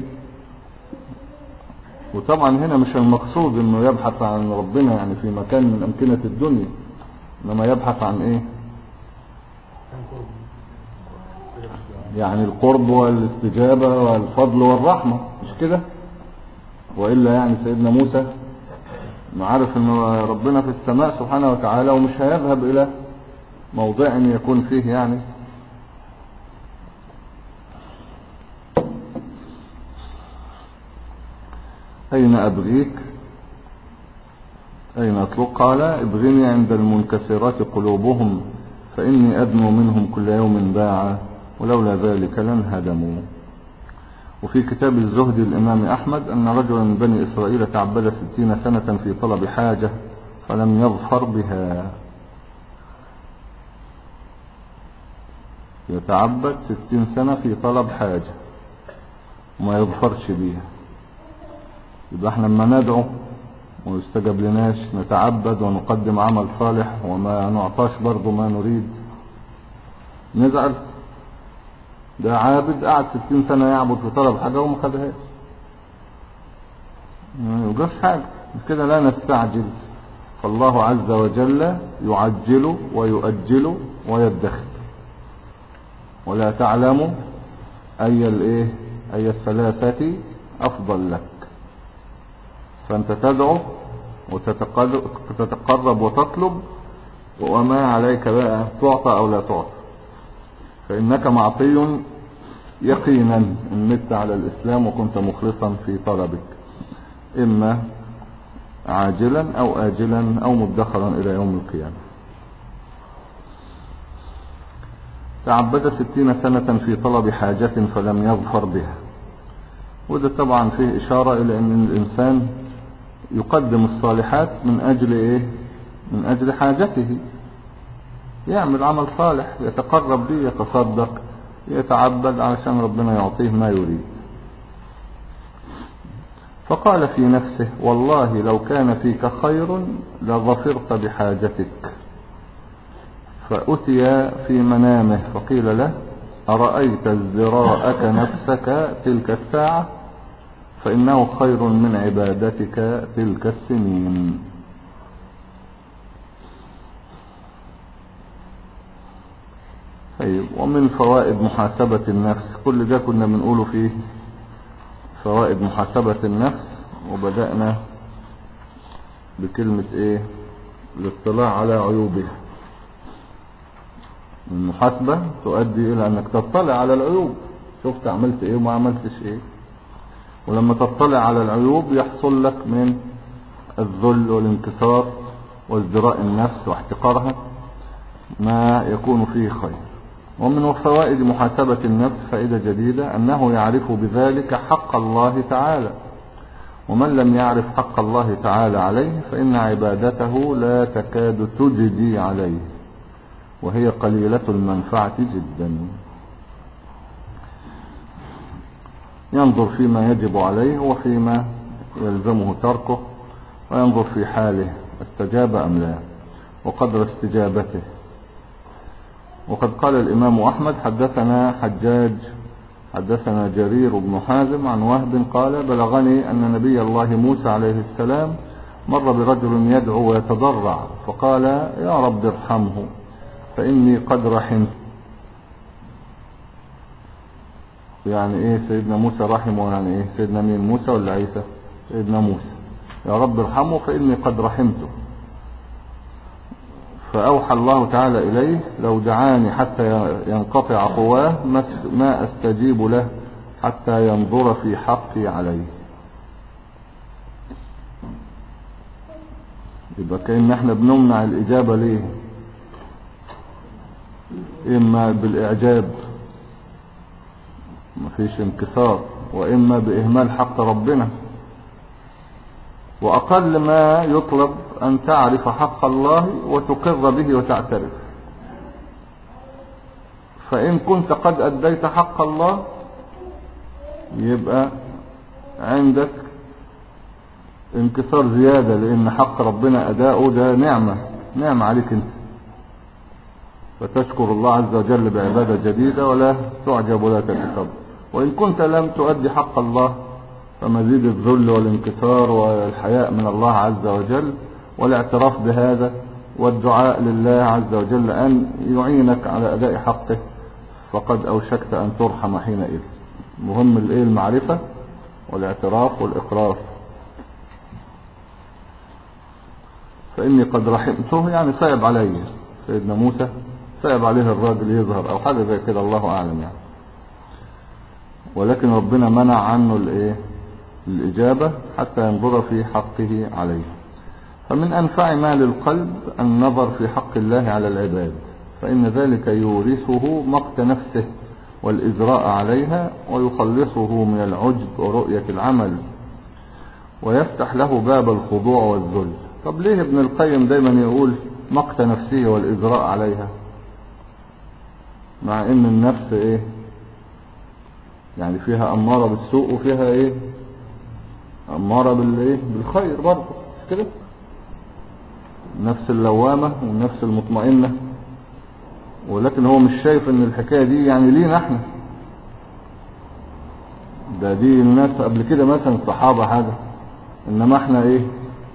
وطبعا هنا مش المقصود انه يبحث عن ربنا يعني في مكان من امكنة الدنيا، انما يبحث عن ايه؟ يعني القرب والاستجابة والفضل والرحمة، مش كده؟ وإلا يعني سيدنا موسى عارف ان ربنا في السماء سبحانه وتعالى ومش هيذهب الى موضع يكون فيه يعني أين أبغيك؟ أين أطلق؟ قال ابغني عند المنكسرات قلوبهم فإني أدنو منهم كل يوم باعا ولولا ذلك لانهدموا. وفي كتاب الزهد الإمام أحمد أن رجلا من بني إسرائيل تعبد 60 سنة في طلب حاجة فلم يظفر بها. يتعبد 60 سنة في طلب حاجة وما يظفرش بها. يبقى احنا لما ندعو ويستجاب لناش نتعبد ونقدم عمل صالح وما نعطاش برضو ما نريد نزعل. ده عابد قعد 60 سنة يعبد في طلب حاجة وما خدهاش، ما يوجدش حاجة كده. لا نستعجل، فالله عز وجل يعجل ويؤجل ويدخر، ولا تعلم أي الثلاثة أفضل لك. فأنت تدعو وتتقرب وتطلب، وما عليك بقى تعطى أو لا تعطى. فإنك معطي يقينا إن مت على الإسلام وكنت مخلصا في طلبك، إما عاجلا أو آجلا أو مدخرا إلى يوم القيامة. تعبد 60 سنة في طلب حاجة فلم يظفر بها. وده طبعا فيه إشارة إلى أن الإنسان يقدم الصالحات من أجل إيه؟ من أجل حاجته، يعمل عمل صالح يتقرب به، يتصدق، يتعبد علشان ربنا يعطيه ما يريد. فقال في نفسه والله لو كان فيك خير لظفرت بحاجتك. فأتي في منامه فقيل له أرأيت ازدراءك نفسك تلك الساعة فإنه خير من عبادتك تلك السنين. طيب، ومن فوائد محاسبة النفس، كل ده كنا بنقوله فيه فوائد محاسبة النفس، وبدأنا بكلمة ايه؟ الاطلاع على عيوبها. المحاسبة تؤدي الى انك تطلع على العيوب، شفت عملت ايه وما عملتش ايه، ولما تطلع على العيوب يحصل لك من الذل والانكسار وازدراء النفس واحتقارها ما يكون فيه خير. ومن فوائد محاسبة النفس فائدة جديدة، أنه يعرف بذلك حق الله تعالى، ومن لم يعرف حق الله تعالى عليه فإن عبادته لا تكاد تجدي عليه، وهي قليلة المنفعة جدا. ينظر فيما يجب عليه وفيما يلزمه تركه، وينظر في حاله استجاب أم لا وقدر استجابته. وقد قال الإمام أحمد حدثنا حجاج حدثنا جرير بن حازم عن وهب قال بلغني أن نبي الله موسى عليه السلام مر برجل يدعو ويتضرع فقال يا رب ارحمه فإني قد رحمت. يعني ايه سيدنا موسى رحمه؟ يعني ايه سيدنا مين؟ موسى ولا عيسى؟ سيدنا موسى. يا رب ارحمه فإني قد رحمته. فأوحى الله تعالى إليه لو دعاني حتى ينقطع قواه ما أستجيب له حتى ينظر في حقي عليه. يبقى كأن احنا بنمنع الإجابة ليه؟ إما بالإعجاب مفيش انكسار، وإما بإهمال حق ربنا. وأقل ما يطلب أن تعرف حق الله وتقر به وتعترف. فإن كنت قد أديت حق الله يبقى عندك انكسار زيادة، لأن حق ربنا أداؤه ده نعمة عليك انت، فتشكر الله عز وجل بعبادة جديدة ولا تعجب ولا تتكبر. وإن كنت لم تؤدي حق الله فمزيد الذل والانكسار والحياء من الله عز وجل والاعتراف بهذا والدعاء لله عز وجل أن يعينك على أداء حقه، فقد أوشكت أن ترحم حينئذ. مهم المعرفة والاعتراف والإقرار. فإني قد رحمته يعني صعب عليه سيدنا موسى، صعب عليه الراجل يظهر أو حاجة زي كده، الله أعلم يعني. ولكن ربنا منع عنه الإجابة حتى ينظر في حقه عليه. فمن أنفع ما للقلب النظر في حق الله على العباد، فإن ذلك يورثه مقت نفسه والإزراء عليها ويخلصه من العجب ورؤية العمل ويفتح له باب الخضوع والذل. طب ليه ابن القيم دايما يقول مقت نفسه والإزراء عليها، مع ان النفس ايه يعني فيها أمارة بالسوء وفيها ايه أمارة بالخير برضه، مش كده؟ النفس اللوامة والنفس المطمئنة. ولكن هو مش شايف ان الحكاية دي يعني لينا احنا، دي الناس قبل كده مثلا الصحابة حاجة، انما احنا ايه؟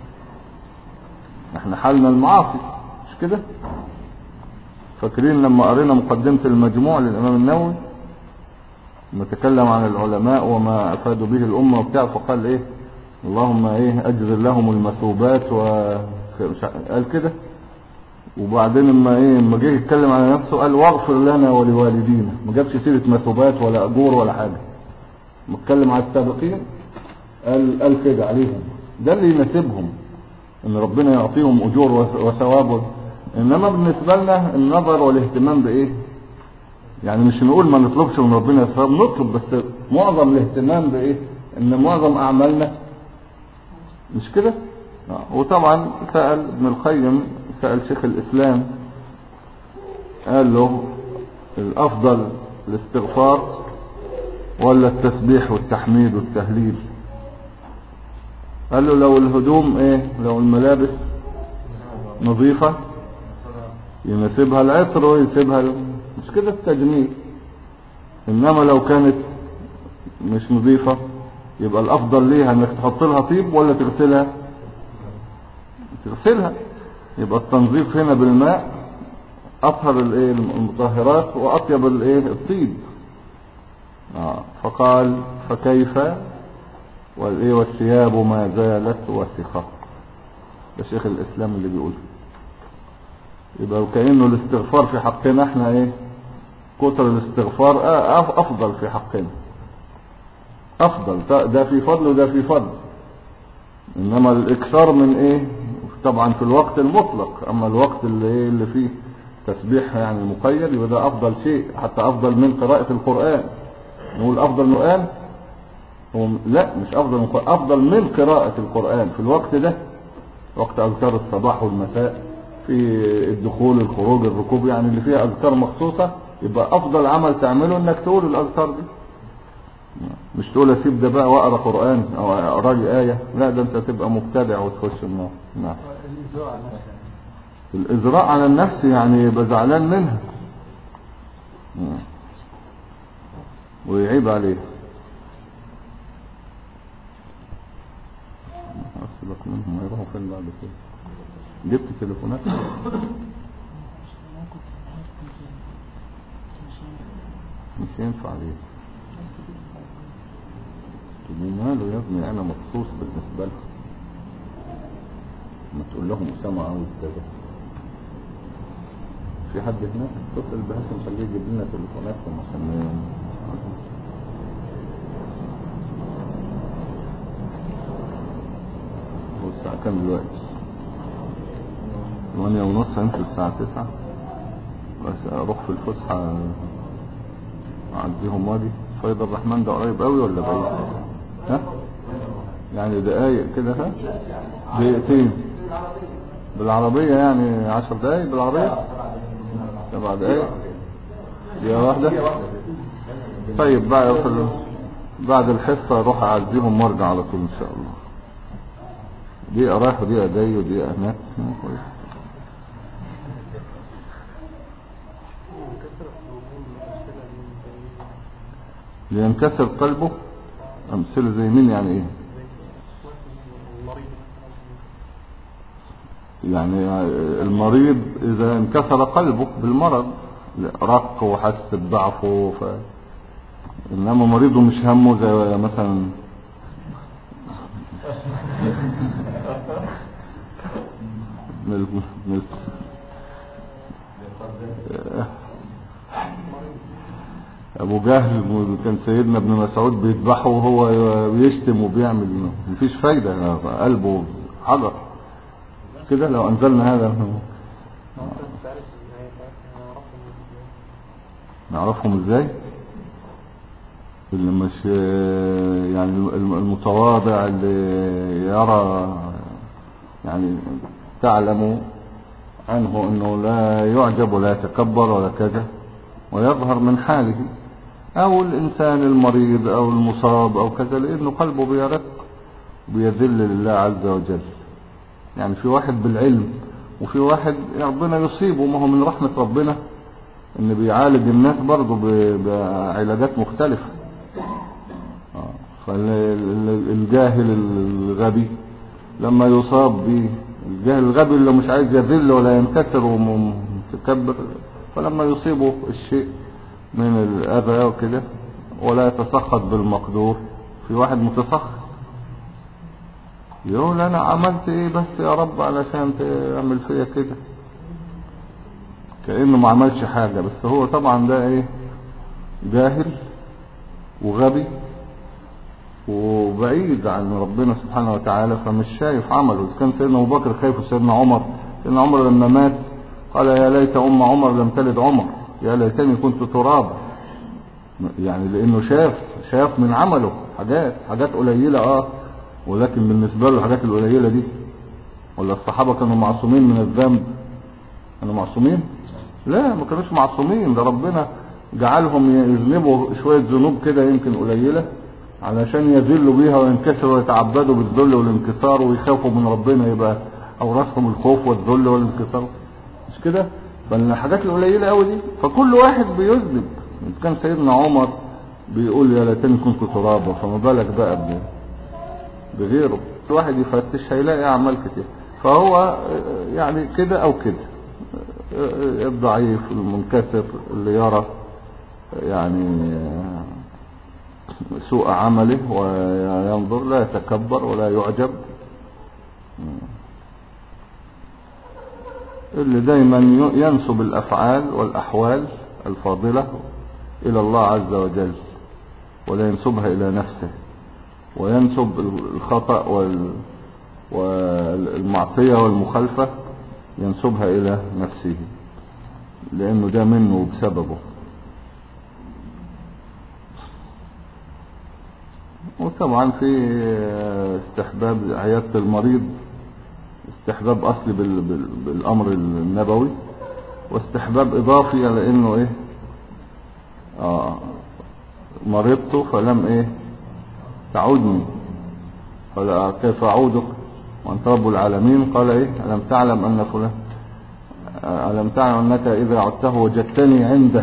احنا حالنا المعاصي، مش كده؟ فاكرين لما قرينا مقدمة المجموع للإمام النووي لما تكلم عن العلماء وما أفادوا به الأمة وبتاع، فقال ايه؟ اللهم ايه أجزل لهم المثوبات قال كده وبعدين اما جه يتكلم على نفسه قال واغفر لنا ولوالدينا، ما جابش سيره مثوبات ولا اجور ولا حاجه، متكلم على السابقين قال كده عليهم، ده اللي يناسبهم ان ربنا يعطيهم اجور وثواب. انما بالنسبه لنا النظر والاهتمام بايه؟ يعني مش نقول ما نطلبش من ربنا الثواب، نطلب، بس معظم الاهتمام بايه؟ ان معظم اعمالنا مش كده. وطبعا سأل ابن القيم، سأل شيخ الاسلام قال له الافضل الاستغفار ولا التسبيح والتحميد والتهليل؟ قال له لو الهدوم لو الملابس نظيفة يناسبها العطر ويناسبها مش كده التجميل. انما لو كانت مش نظيفة يبقى الافضل ليها انك تحط لها طيب ولا تغسلها؟ تغسلها. يبقى التنظيف هنا بالماء اطهر المطهرات واطيب الطيب. فقال فكيف والثياب ما زالت وسخة. ده شيخ الاسلام اللي بيقول. يبقى كأنه الاستغفار في حقنا احنا كتر الاستغفار افضل في حقنا، افضل، ده في فضل وده في فضل. انما الاكثار من طبعا في الوقت المطلق، اما الوقت اللي فيه تسبيح يعني مقيد يبقى ده افضل شيء، حتى افضل من قراءة القرآن. نقول افضل من القرآن؟ لا، مش افضل من قراءة القرآن في الوقت ده، وقت اذكار الصباح والمساء، في الدخول الخروج الركوب، يعني اللي فيها اذكار مخصوصة، يبقى افضل عمل تعمله انك تقول الاذكار دي، مش تقول اسيب ده بقى واقرا قرآن او اقرا لي آية. لا، ده انت تبقى مبتدع وتخش النار. نعم. الازراء على النفس يعني يبقى زعلان منها ويعيب عليه. أصلك منهم هيروحوا فين بعد كده؟ جبت تليفونات مش ينفع ليه؟ تقول ماله يا ابني، انا مخصوص بالنسبه لهم، ما تقول لهم اسامه عاوز كذا. في حد هناك اتصل بهاشم خليه يجيب لنا تليفوناتهم عشان هو الساعه كام دلوقتي؟ 8:30. هنزل الساعه 9 بس اروح في الفسحه اعديهم وادي فيض الرحمن. ده قريب قوي ولا بعيد؟ ها يعني دقايق كده، دقيقتين بالعربية، يعني 10 دقايق بالعربية، 7 دقايق، دقيقة واحدة. طيب بعد الحصة اروح اعديهم وارجع على طول ان شاء الله. دقيقة رايح ودقيقة جاي ودقيقة هناك. لينكسر قلبه. امثله زي مين يعني ايه؟ يعني المريض اذا انكسر قلبه بالمرض رق وحس بضعفه انما مريضه مش همه زي مثلا ابو جهل كان سيدنا ابن مسعود بيذبحه وهو بيشتم وبيعمل، مفيش فايدة، قلبه حجر كده. لو انزلنا هذا نعرفهم ازاي؟ اللي مش يعني المتواضع اللي يرى يعني تعلم عنه انه لا يعجب ولا يتكبر ولا كذا ويظهر من حاله، او الانسان المريض او المصاب او كذا، لانه قلبه بيرق بيذل لله عز وجل. يعني في واحد بالعلم وفي واحد ربنا يصيبه، ما هو من رحمة ربنا ان بيعالج الناس برضه بعلاجات مختلفة. فالجاهل الغبي لما يصاب به، الجاهل الغبي اللي مش عايز يذل ولا ينكسر ومتكبر، فلما يصيبه الشيء من الأذى وكده ولا يتسخط بالمقدور. في واحد متسخط يقول انا عملت ايه بس يا رب علشان تعمل فيا كده، كأنه ما عملش حاجة، بس هو طبعا ده ايه، جاهل وغبي وبعيد عن ربنا سبحانه وتعالى، فمش شايف عمله. إذا كان سيدنا أبو بكر خايف وسيدنا عمر، سيدنا عمر لما مات قال يا ليت أم عمر لم تلد عمر، يا ليتني كنت ترابا. يعني لأنه شاف من عمله حاجات قليلة ولكن بالنسبة له الحاجات القليلة دي. ولا الصحابة كانوا معصومين من الذنب؟ كانوا معصومين؟ لا، ما كانوش معصومين. ده ربنا جعلهم يذنبوا شوية ذنوب كده يمكن قليلة علشان يذلوا بيها وينكسروا ويتعبدوا بالذل والانكسار ويخافوا من ربنا، يبقى أورثهم الخوف والذل والانكسار، مش كده؟ فالحاجات القليلة قوي دي، فكل واحد بيذنب. إذا كان سيدنا عمر بيقول يا ليتني كنت ترابا، فما بالك بقى بغيره. الواحد يفتش هيلاقي أعمال كتير. فهو يعني كده أو كده، الضعيف المنكسر اللي يرى يعني سوء عمله وينظر، لا يتكبر ولا يعجب، اللي دايما ينسب الأفعال والأحوال الفاضلة إلى الله عز وجل ولا ينسبها إلى نفسه، وينسب الخطأ والمعصية والمخالفة ينسبها إلى نفسه لأنه ده منه بسببه. وطبعا في استحباب عيادة المريض، استحباب أصلي بالأمر النبوي، واستحباب إضافي على إنه إيه مرضت فلم تعودني، قال كيف أعودك وأنت رب العالمين؟ قال ألم تعلم أن فلان، ألم تعلم أنك إذا عدته وجدتني عنده.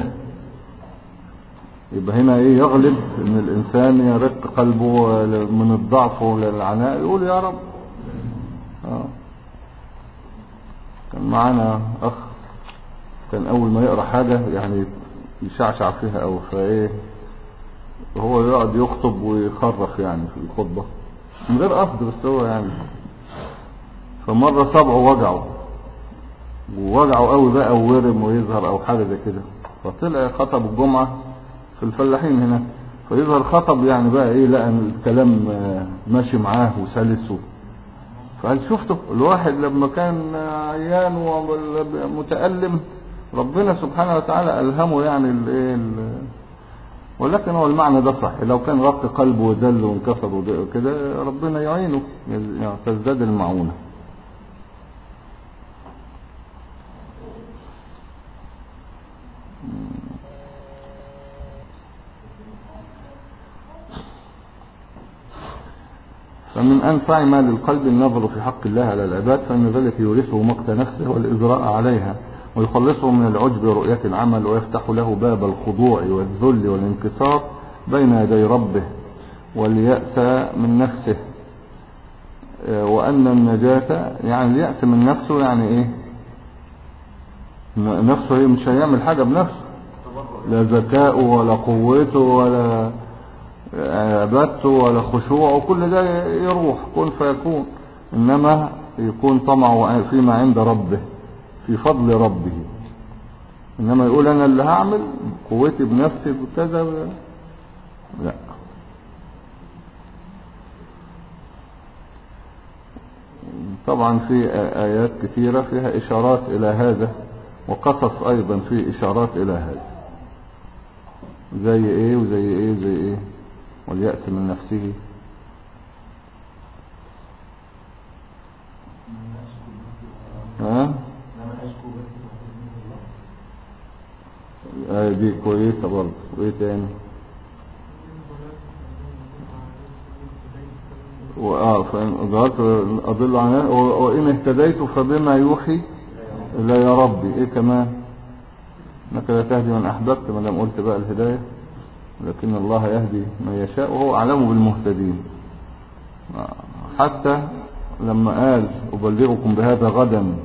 يبقى هنا يغلب ان الانسان يرق قلبه من الضعف للعناء، يقول يا رب. كان معنا اخ كان اول ما يقرأ حاجة يعني يشعشع فيها او هو يقعد يخطب ويخرف يعني في الخطبة من غير قصد، بس هو يعني فمرة صبعه ووجعه قوي بقى وورم ويظهر او حاجة زي كده، فطلع خطب الجمعة في الفلاحين هنا، فيظهر خطب يعني بقى لقى الكلام ماشي معاه وسلس. فقال شفتوا الواحد لما كان عيان ومتألم ربنا سبحانه وتعالى ألهمه يعني ولكن هو المعنى ده صح، لو كان رق قلبه وذل وانكسر وكده ربنا يعينه تزداد المعونة. فمن أنفع ما للقلب النظر في حق الله على العباد، فإن ذلك يورثه مقت نفسه والإجراء عليها، ويخلصه من العجب ورؤية العمل، ويفتح له باب الخضوع والذل والانكسار بين يدي ربه واليأس من نفسه. وأن النجاة يعني اليأس من نفسه يعني نفسه مش هيعمل حاجة بنفسه، لا ذكاء ولا قوته ولا عبادته ولا خشوعه، كل ده يروح كن فيكون، إنما يكون طمعه فيما عند ربه في فضل ربه. إنما يقول أنا اللي هعمل قوتي بنفسي بكذا، لا. طبعا في آيات كثيرة فيها إشارات إلى هذا، وقصص أيضا في إشارات إلى هذا، زي وزي واليأس من نفسه. دي كويسة برضه. وايه تاني؟ فإن ظهرت أضل عنها وإن اهتديت فبما يوحي إلى يا ربي. ايه كمان؟ انك لا تهدي من أحببت، ما دام قلت بقى الهداية، لكن الله يهدي من يشاء وهو أعلم بالمهتدين. حتى لما قال أبلغكم بهذا غدا،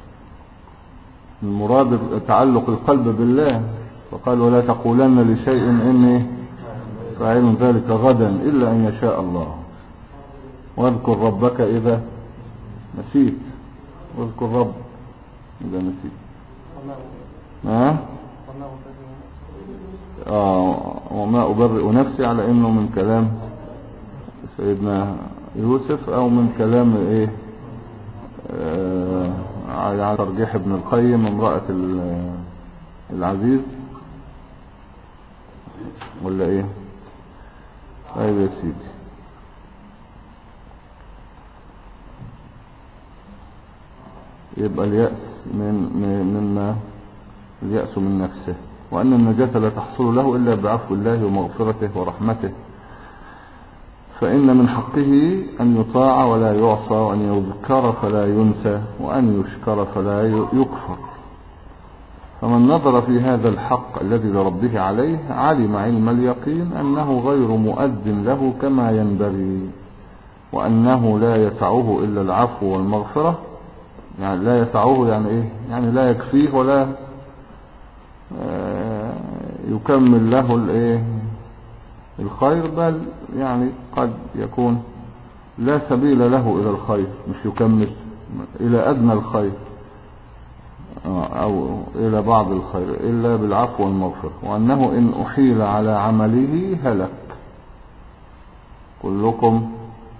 المراد تعلق القلب بالله، فقال ولا تقولن لشيء إني فاعل ذلك غدا إلا أن يشاء الله، واذكر ربك إذا نسيت، واذكر رب إذا نسيت. ها وما أبرئ نفسي، على انه من كلام سيدنا يوسف او من كلام ايه على ترجيح ابن القيم امرأة العزيز ولا ايه. ايوه يا سيدي. يبقى اليأس مما اليأس من نفسه، وأن النجاة لا تحصل له إلا بعفو الله ومغفرته ورحمته، فإن من حقه أن يطاع ولا يعصى، وأن يذكر فلا ينسى، وأن يشكر فلا يكفر. فمن نظر في هذا الحق الذي لربه عليه علم علم اليقين أنه غير مؤد له كما ينبغي، وأنه لا يسعه إلا العفو والمغفرة. يعني لا يسعه يعني إيه؟ يعني لا يكفيه ولا يكمل له الإيه الخير، بل يعني قد يكون لا سبيل له إلى الخير، مش يكمل إلى أدنى الخير أو إلى بعض الخير إلا بالعفو والمغفرة. وأنه إن أحيل على عمله هلك. كلكم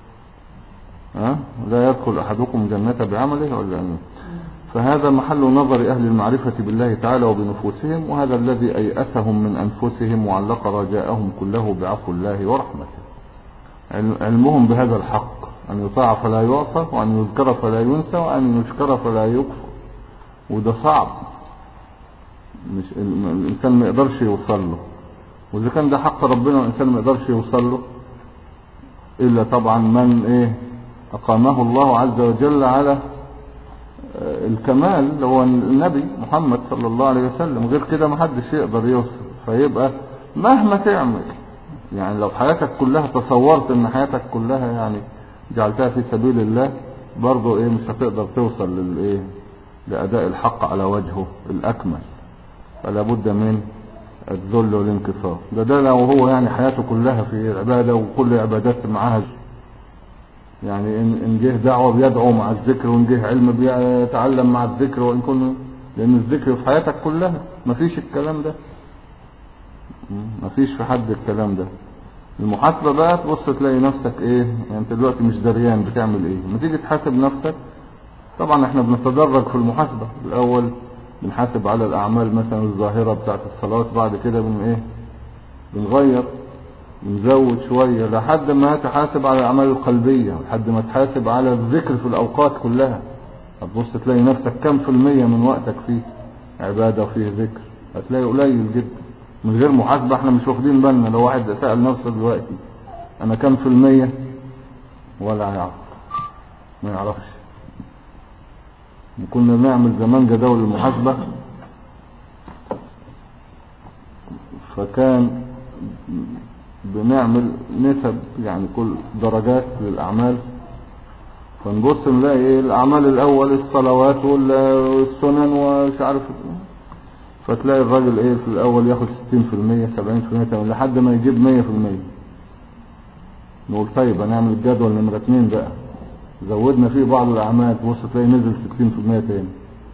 لا يدخل أحدكم جنة بعمله ولا أنه. فهذا محل نظر أهل المعرفة بالله تعالى وبنفوسهم، وهذا الذي أيأسهم من أنفسهم وعلق رجاءهم كله بعفو الله ورحمته. علمهم بهذا الحق، أن يطاع فلا يعصى، وأن يذكر فلا ينسى، وأن يشكر فلا يكفر. وده صعب، مش الإنسان ما يقدرش يوصل له، وإذا كان ده حق ربنا الإنسان ما يقدرش يوصل له إلا طبعا من أقامه الله عز وجل على الكمال، هو النبي محمد صلى الله عليه وسلم. غير كده ما حدش يقدر يوصل. فيبقى مهما تعمل، يعني لو حياتك كلها تصورت ان حياتك كلها يعني جعلتها في سبيل الله، برضو مش هتقدر توصل لأداء الحق على وجهه الأكمل. فلا بد من الذل والانكسار. ده لو هو يعني حياته كلها في العبادة وكل عبادات معاها، يعني إن جه دعوة بيدعو مع الذكر، وإن جه علم بيتعلم مع الذكر، وإن كن لأن الذكر في حياتك كلها. مفيش الكلام ده، مفيش في حد الكلام ده. المحاسبة بقى تبص تلاقي نفسك يعني انت دلوقتي مش دريان بتعمل لما تيجي تحاسب نفسك. طبعا احنا بنتدرج في المحاسبة. الأول بنحاسب على الأعمال مثلا الظاهرة بتاعت الصلوات، بعد كده بنغير نزود شوية لحد ما تحاسب على الأعمال القلبية، لحد ما تحاسب على الذكر في الأوقات كلها. هتبص تلاقي نفسك كم في المية من وقتك فيه عبادة وفيه ذكر. هتلاقي قليل جدا من غير محاسبة. احنا مش واخدين بالنا. لو واحد سأل نفسه دلوقتي أنا كم في المية، ولا يعرف، ما يعرفش. كنا بنعمل زمان جداول المحاسبة، فكان بنعمل نسب يعني كل درجات للأعمال. فنبص نلاقي الأعمال الأول الصلوات والسنن ومش عارف، فتلاقي الراجل في الأول ياخد 60% 70% لحد ما يجيب 100%. نقول طيب هنعمل الجدول نمرة 2 بقى، زودنا فيه بعض الأعمال، تبص تلاقي نزل 60% تاني.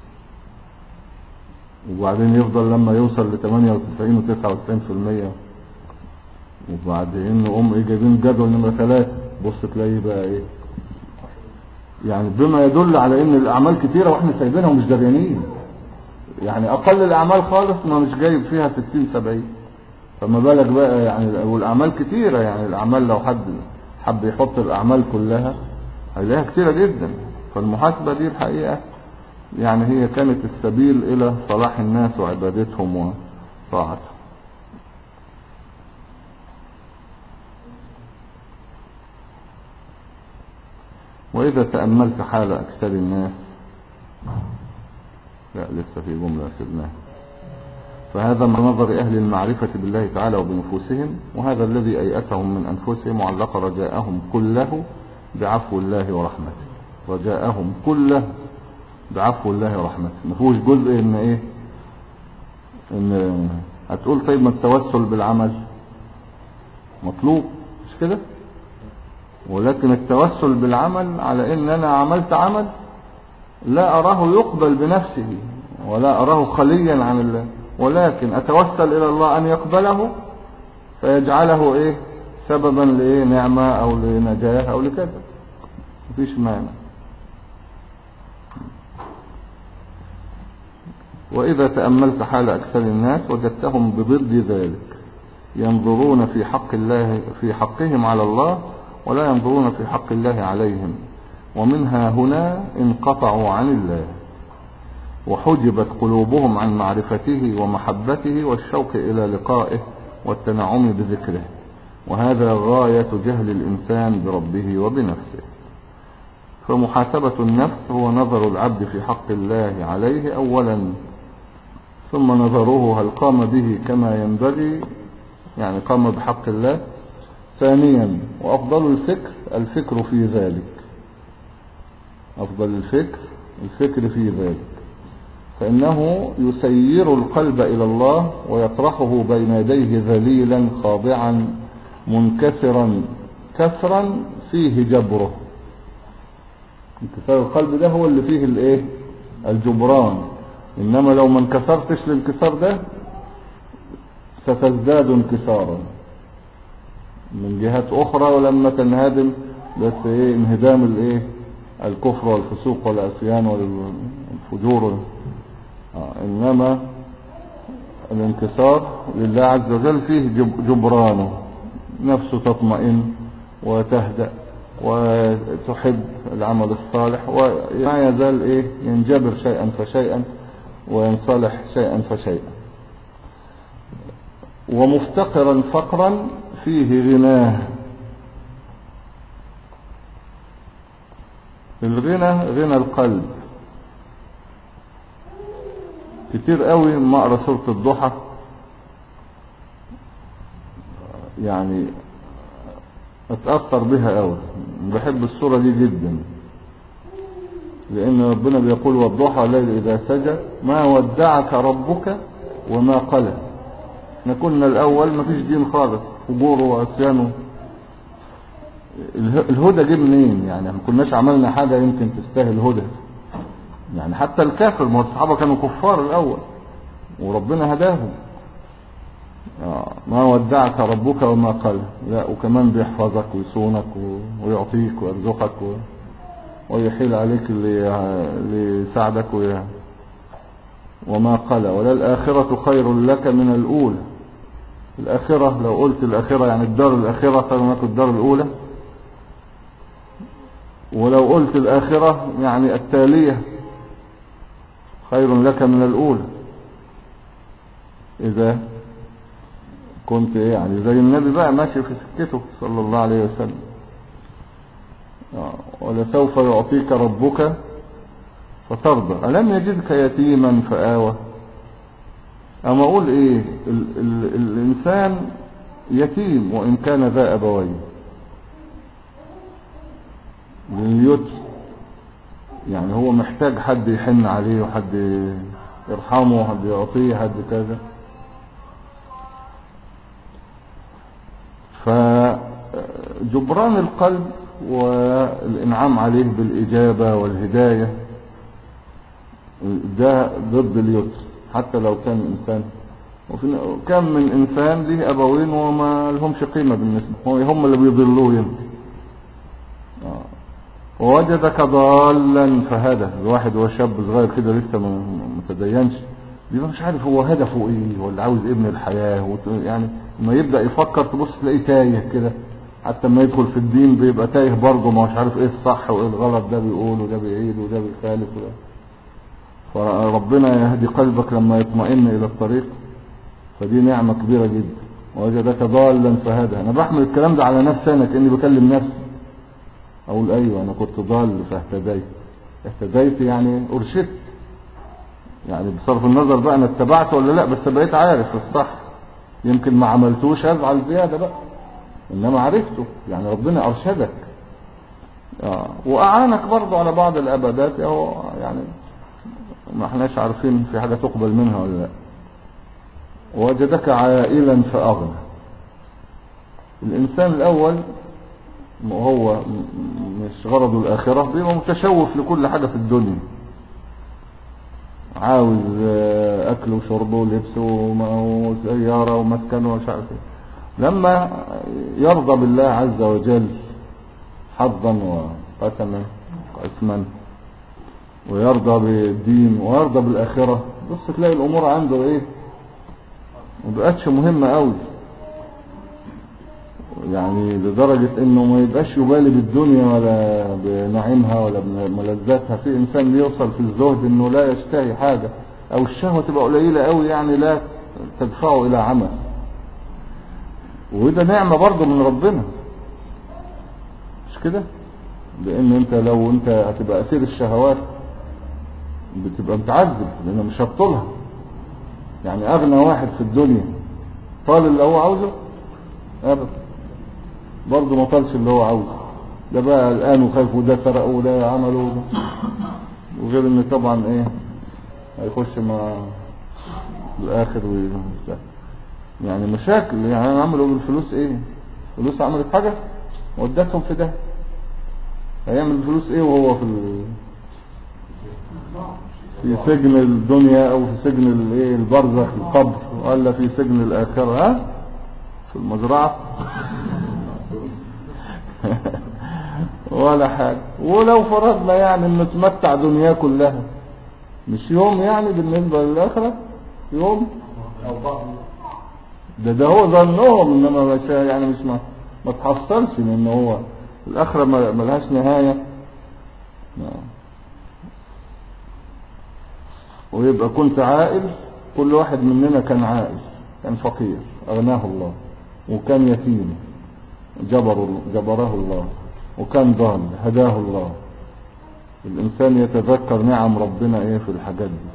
وبعدين يفضل لما يوصل ل 98 و 99%، وبعدين نقوم جايبين جدول نمرة 3، بص تلاقيه بقى يعني بما يدل على ان الاعمال كتيرة واحنا سايبينها ومش دريانين. يعني اقل الاعمال خالص ما مش جايب فيها 60-70، فما بالك بقى يعني والاعمال كتيرة. يعني الاعمال لو حد حب يحط الاعمال كلها هيلاقيها كتيرة جدا. فالمحاسبة دي الحقيقة يعني هي كانت السبيل الى صلاح الناس وعبادتهم وطاعتهم. وإذا تأملت حال أكثر الناس، لا لسه في جملة سبناها. فهذا من نظر أهل المعرفة بالله تعالى وبنفوسهم، وهذا الذي أيأسهم من أنفسهم وعلق رجاءهم كله بعفو الله ورحمته. رجاءهم كله بعفو الله ورحمته، ما فيهوش جزء إن هتقول طيب ما التوسل بالعمل مطلوب مش كده؟ ولكن التوسل بالعمل على ان انا عملت عمل لا اراه يقبل بنفسه. ولا أراه خليا عن الله، ولكن أتوسل إلى الله أن يقبله فيجعله إيه سببا لإيه نعمة أو لنجاة أو لكذا، مفيش مانع. وإذا تأملت حال أكثر الناس وجدتهم بضد ذلك، ينظرون في حقهم على الله ولا ينظرون في حق الله عليهم، ومنها هنا انقطعوا عن الله وحجبت قلوبهم عن معرفته ومحبته والشوق إلى لقائه والتنعم بذكره، وهذا غاية جهل الإنسان بربه وبنفسه. فمحاسبة النفس هو نظر العبد في حق الله عليه أولا، ثم نظره هل قام به كما ينبغي، يعني قام بحق الله. ثانيا، وأفضل الفكر في ذلك، أفضل الفكر في ذلك، فإنه يسير القلب إلى الله ويطرحه بين يديه ذليلا خاضعا منكسرا كسرا فيه جبره. انكسار القلب ده هو اللي فيه الايه الجبران، انما لو ما انكسرتش الانكسار ده ستزداد انكسارا من جهات اخرى، ولما تنهدم بس ايه انهدام الايه الكفر والفسوق والعصيان والفجور، انما الانكسار لله عز وجل فيه جبرانه، نفسه تطمئن وتهدأ وتحب العمل الصالح، وما يزال ايه ينجبر شيئا فشيئا وينصلح شيئا فشيئا. ومفتقرا فقرا فيه غناه، الغنى غنى القلب. كتير قوي ما اقرا سورة الضحى يعني اتأثر بها قوي، بحب السورة دي جدا، لان ربنا بيقول والضحى والليل اذا سجى ما ودعك ربك وما قلى. احنا كنا الاول ما فيش دين خالص، فجور وعصيان، الهدى جه منين؟ يعني ما كناش عملنا حاجة يمكن تستاهل هدى، يعني حتى الكافر، ما الصحابة كانوا كفار الاول وربنا هداهم. ما ودعك ربك وما قلى، لا وكمان بيحفظك ويصونك ويعطيك ويرزقك ويحيل عليك اللي يساعدك وما قلى. وللآخرة خير لك من الأولى. الآخرة لو قلت الآخرة يعني الدار الآخرة خير لك الدار الأولى، ولو قلت الآخرة يعني التالية خير لك من الأولى، إذا كنت يعني زي النبي بقى ماشي في سكته صلى الله عليه وسلم. ولسوف يعطيك ربك فترضى ألم يجدك يتيما فآوى. أما أقول إيه الإنسان يتيم وإن كان ذا أبوين، لليتم يعني هو محتاج حد يحن عليه وحد يرحمه وحد يعطيه حد كذا. فجبران القلب والإنعام عليه بالإجابة والهداية ده ضد اليسر، حتى لو كان إنسان. كم من إنسان له أبوين وما لهمش قيمة بالنسبة، هم اللي بيضلوه يمكن. ووجدك ضالا فهدى، الواحد هو شاب صغير كده لسه ما متدينش، بيبقى مش عارف هو هدفه ايه ولا عاوز ايه من الحياة، يعني لما يبدأ يفكر تبص تلاقيه تايه كده، حتى لما يدخل في الدين بيبقى تايه برضه، ما مش عارف ايه الصح وايه الغلط، ده بيقول وده بيعيد وده بيخالف وده. فربنا يهدي قلبك لما يطمئن الى الطريق، فدي نعمة كبيرة جدا. ووجدك ضالا فهدى. انا بحمل الكلام ده على نفسي انا كأني بكلم نفسي، اقول ايوه انا كنت ضال فاهتديت يعني ارشدت، يعني بصرف النظر بقى انا اتبعت ولا لا، بس بقيت عارف الصح، يمكن ما عملتوش ازعل زيادة بقى، انما عرفته، يعني ربنا ارشدك واعانك برضو على بعض الابدات، يعني ما احناش عارفين في حاجة تقبل منها ولا لا. وجدك عائلا فاغنى. الانسان الاول هو مش غرضه الاخرة، بيبقى متشوف لكل حاجة في الدنيا، عاوز اكل وشرب ولبس وسيارة ومسكن ومش عارف ايه. لما يرضى بالله عز وجل حظا وقسما قسما، ويرضى بالدين ويرضى بالاخرة، بص تلاقي الامور عنده ايه، مبقتش مهمة قوي، يعني لدرجة انه ما يبقاش يبالي بالدنيا ولا بنعيمها ولا بملذاتها. في انسان بيوصل في الزهد انه لا يشتهي حاجة، او الشهوة تبقى قليلة قوي يعني لا تدفعه الى عمل، وده نعمة برضه من ربنا، مش كده؟ لان انت لو انت هتبقى اسير الشهوات بتبقى متعذب، لانه مش هتطولها. يعني اغنى واحد في الدنيا طال اللي هو عاوزه ابدا، برضه ما طالش اللي هو عاوزه، ده بقى الان وخايف وده سرقه وده عمله، وغير ان طبعا ايه هيخش مع الاخر يعني مشاكل. يعني انا عملوا بالفلوس ايه؟ فلوس عملت حاجة؟ ودتهم في ده. هيعمل الفلوس ايه وهو في سجن الدنيا او في سجن الايه البرزخ القبر، ولا في سجن الاخرة؟ ها في المزرعة ولا حاجة. ولو فرضنا يعني ان تمتع دنيا كلها، مش يوم يعني بالنسبة للآخرة يوم او بعض، ده هو ظنهم، انما مش يعني مش ما تحصلش، لان هو الآخرة ملهاش نهاية. ويبقى كنت عائل، كل واحد مننا كان عائل، كان فقير اغناه الله، وكان يتيم جبره الله، وكان ضال هداه الله. الانسان يتذكر نعم ربنا ايه في الحاجات دي.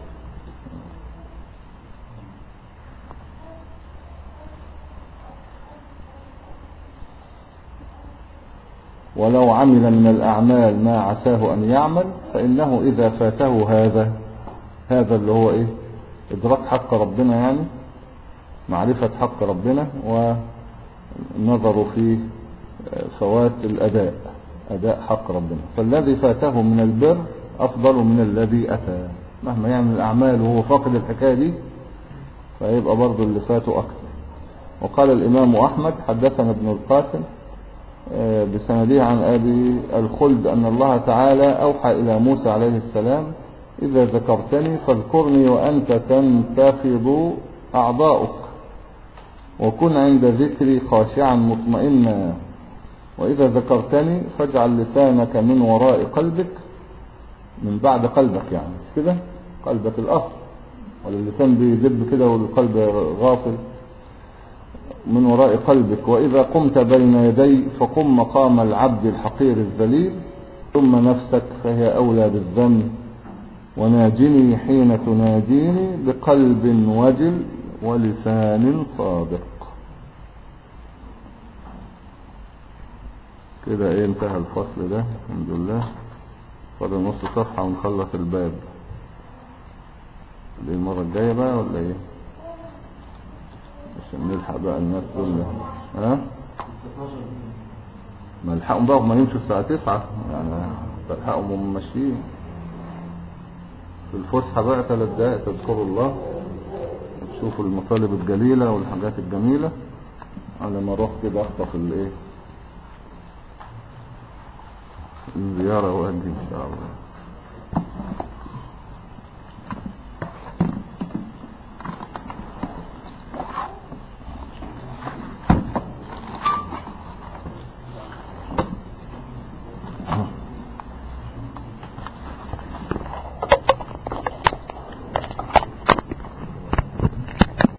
ولو عمل من الاعمال ما عساه ان يعمل، فانه اذا فاته هذا اللي هو ايه ادراك حق ربنا، يعني معرفة حق ربنا ونظروا في فوات اداء حق ربنا، فالذي فاته من البر افضل من الذي اتى. مهما يعمل الاعمال وهو فاقد الحكاية دي، فيبقى برضو اللي فاته اكثر. وقال الامام احمد حدثنا ابن القاسم بسنده عن ابي الخلد ان الله تعالى اوحى الى موسى عليه السلام: اذا ذكرتني فاذكرني وانت تنتفض اعضاؤك، وكن عند ذكري خاشعا مطمئنا، واذا ذكرتني فاجعل لسانك من وراء قلبك، من بعد قلبك يعني كده، قلبك الاصل، ولا اللسان بيدب كده والقلب غافل، من وراء قلبك. واذا قمت بين يدي فقم مقام العبد الحقير الذليل، ثم نفسك فهي اولى بالذنب، وناجني حين تناجيني بقلب وجل ولسان صادق. كده ايه انتهى الفصل ده الحمد لله. فاضل نص صفحة ونخلص الباب. دي المرة الجاية بقى ولا ايه؟ عشان نلحق بقى الناس كلها. ها؟ ما نلحقهم بقى وما يمشوا الساعة 9 يعني، تلحقهم وهم ماشيين في الفسحة بقى 3 دقائق تذكروا الله وتشوفوا المطالب الجليلة والحاجات الجميلة، على ما اروح كده اخطف الايه الزيارة وأدي ان شاء الله.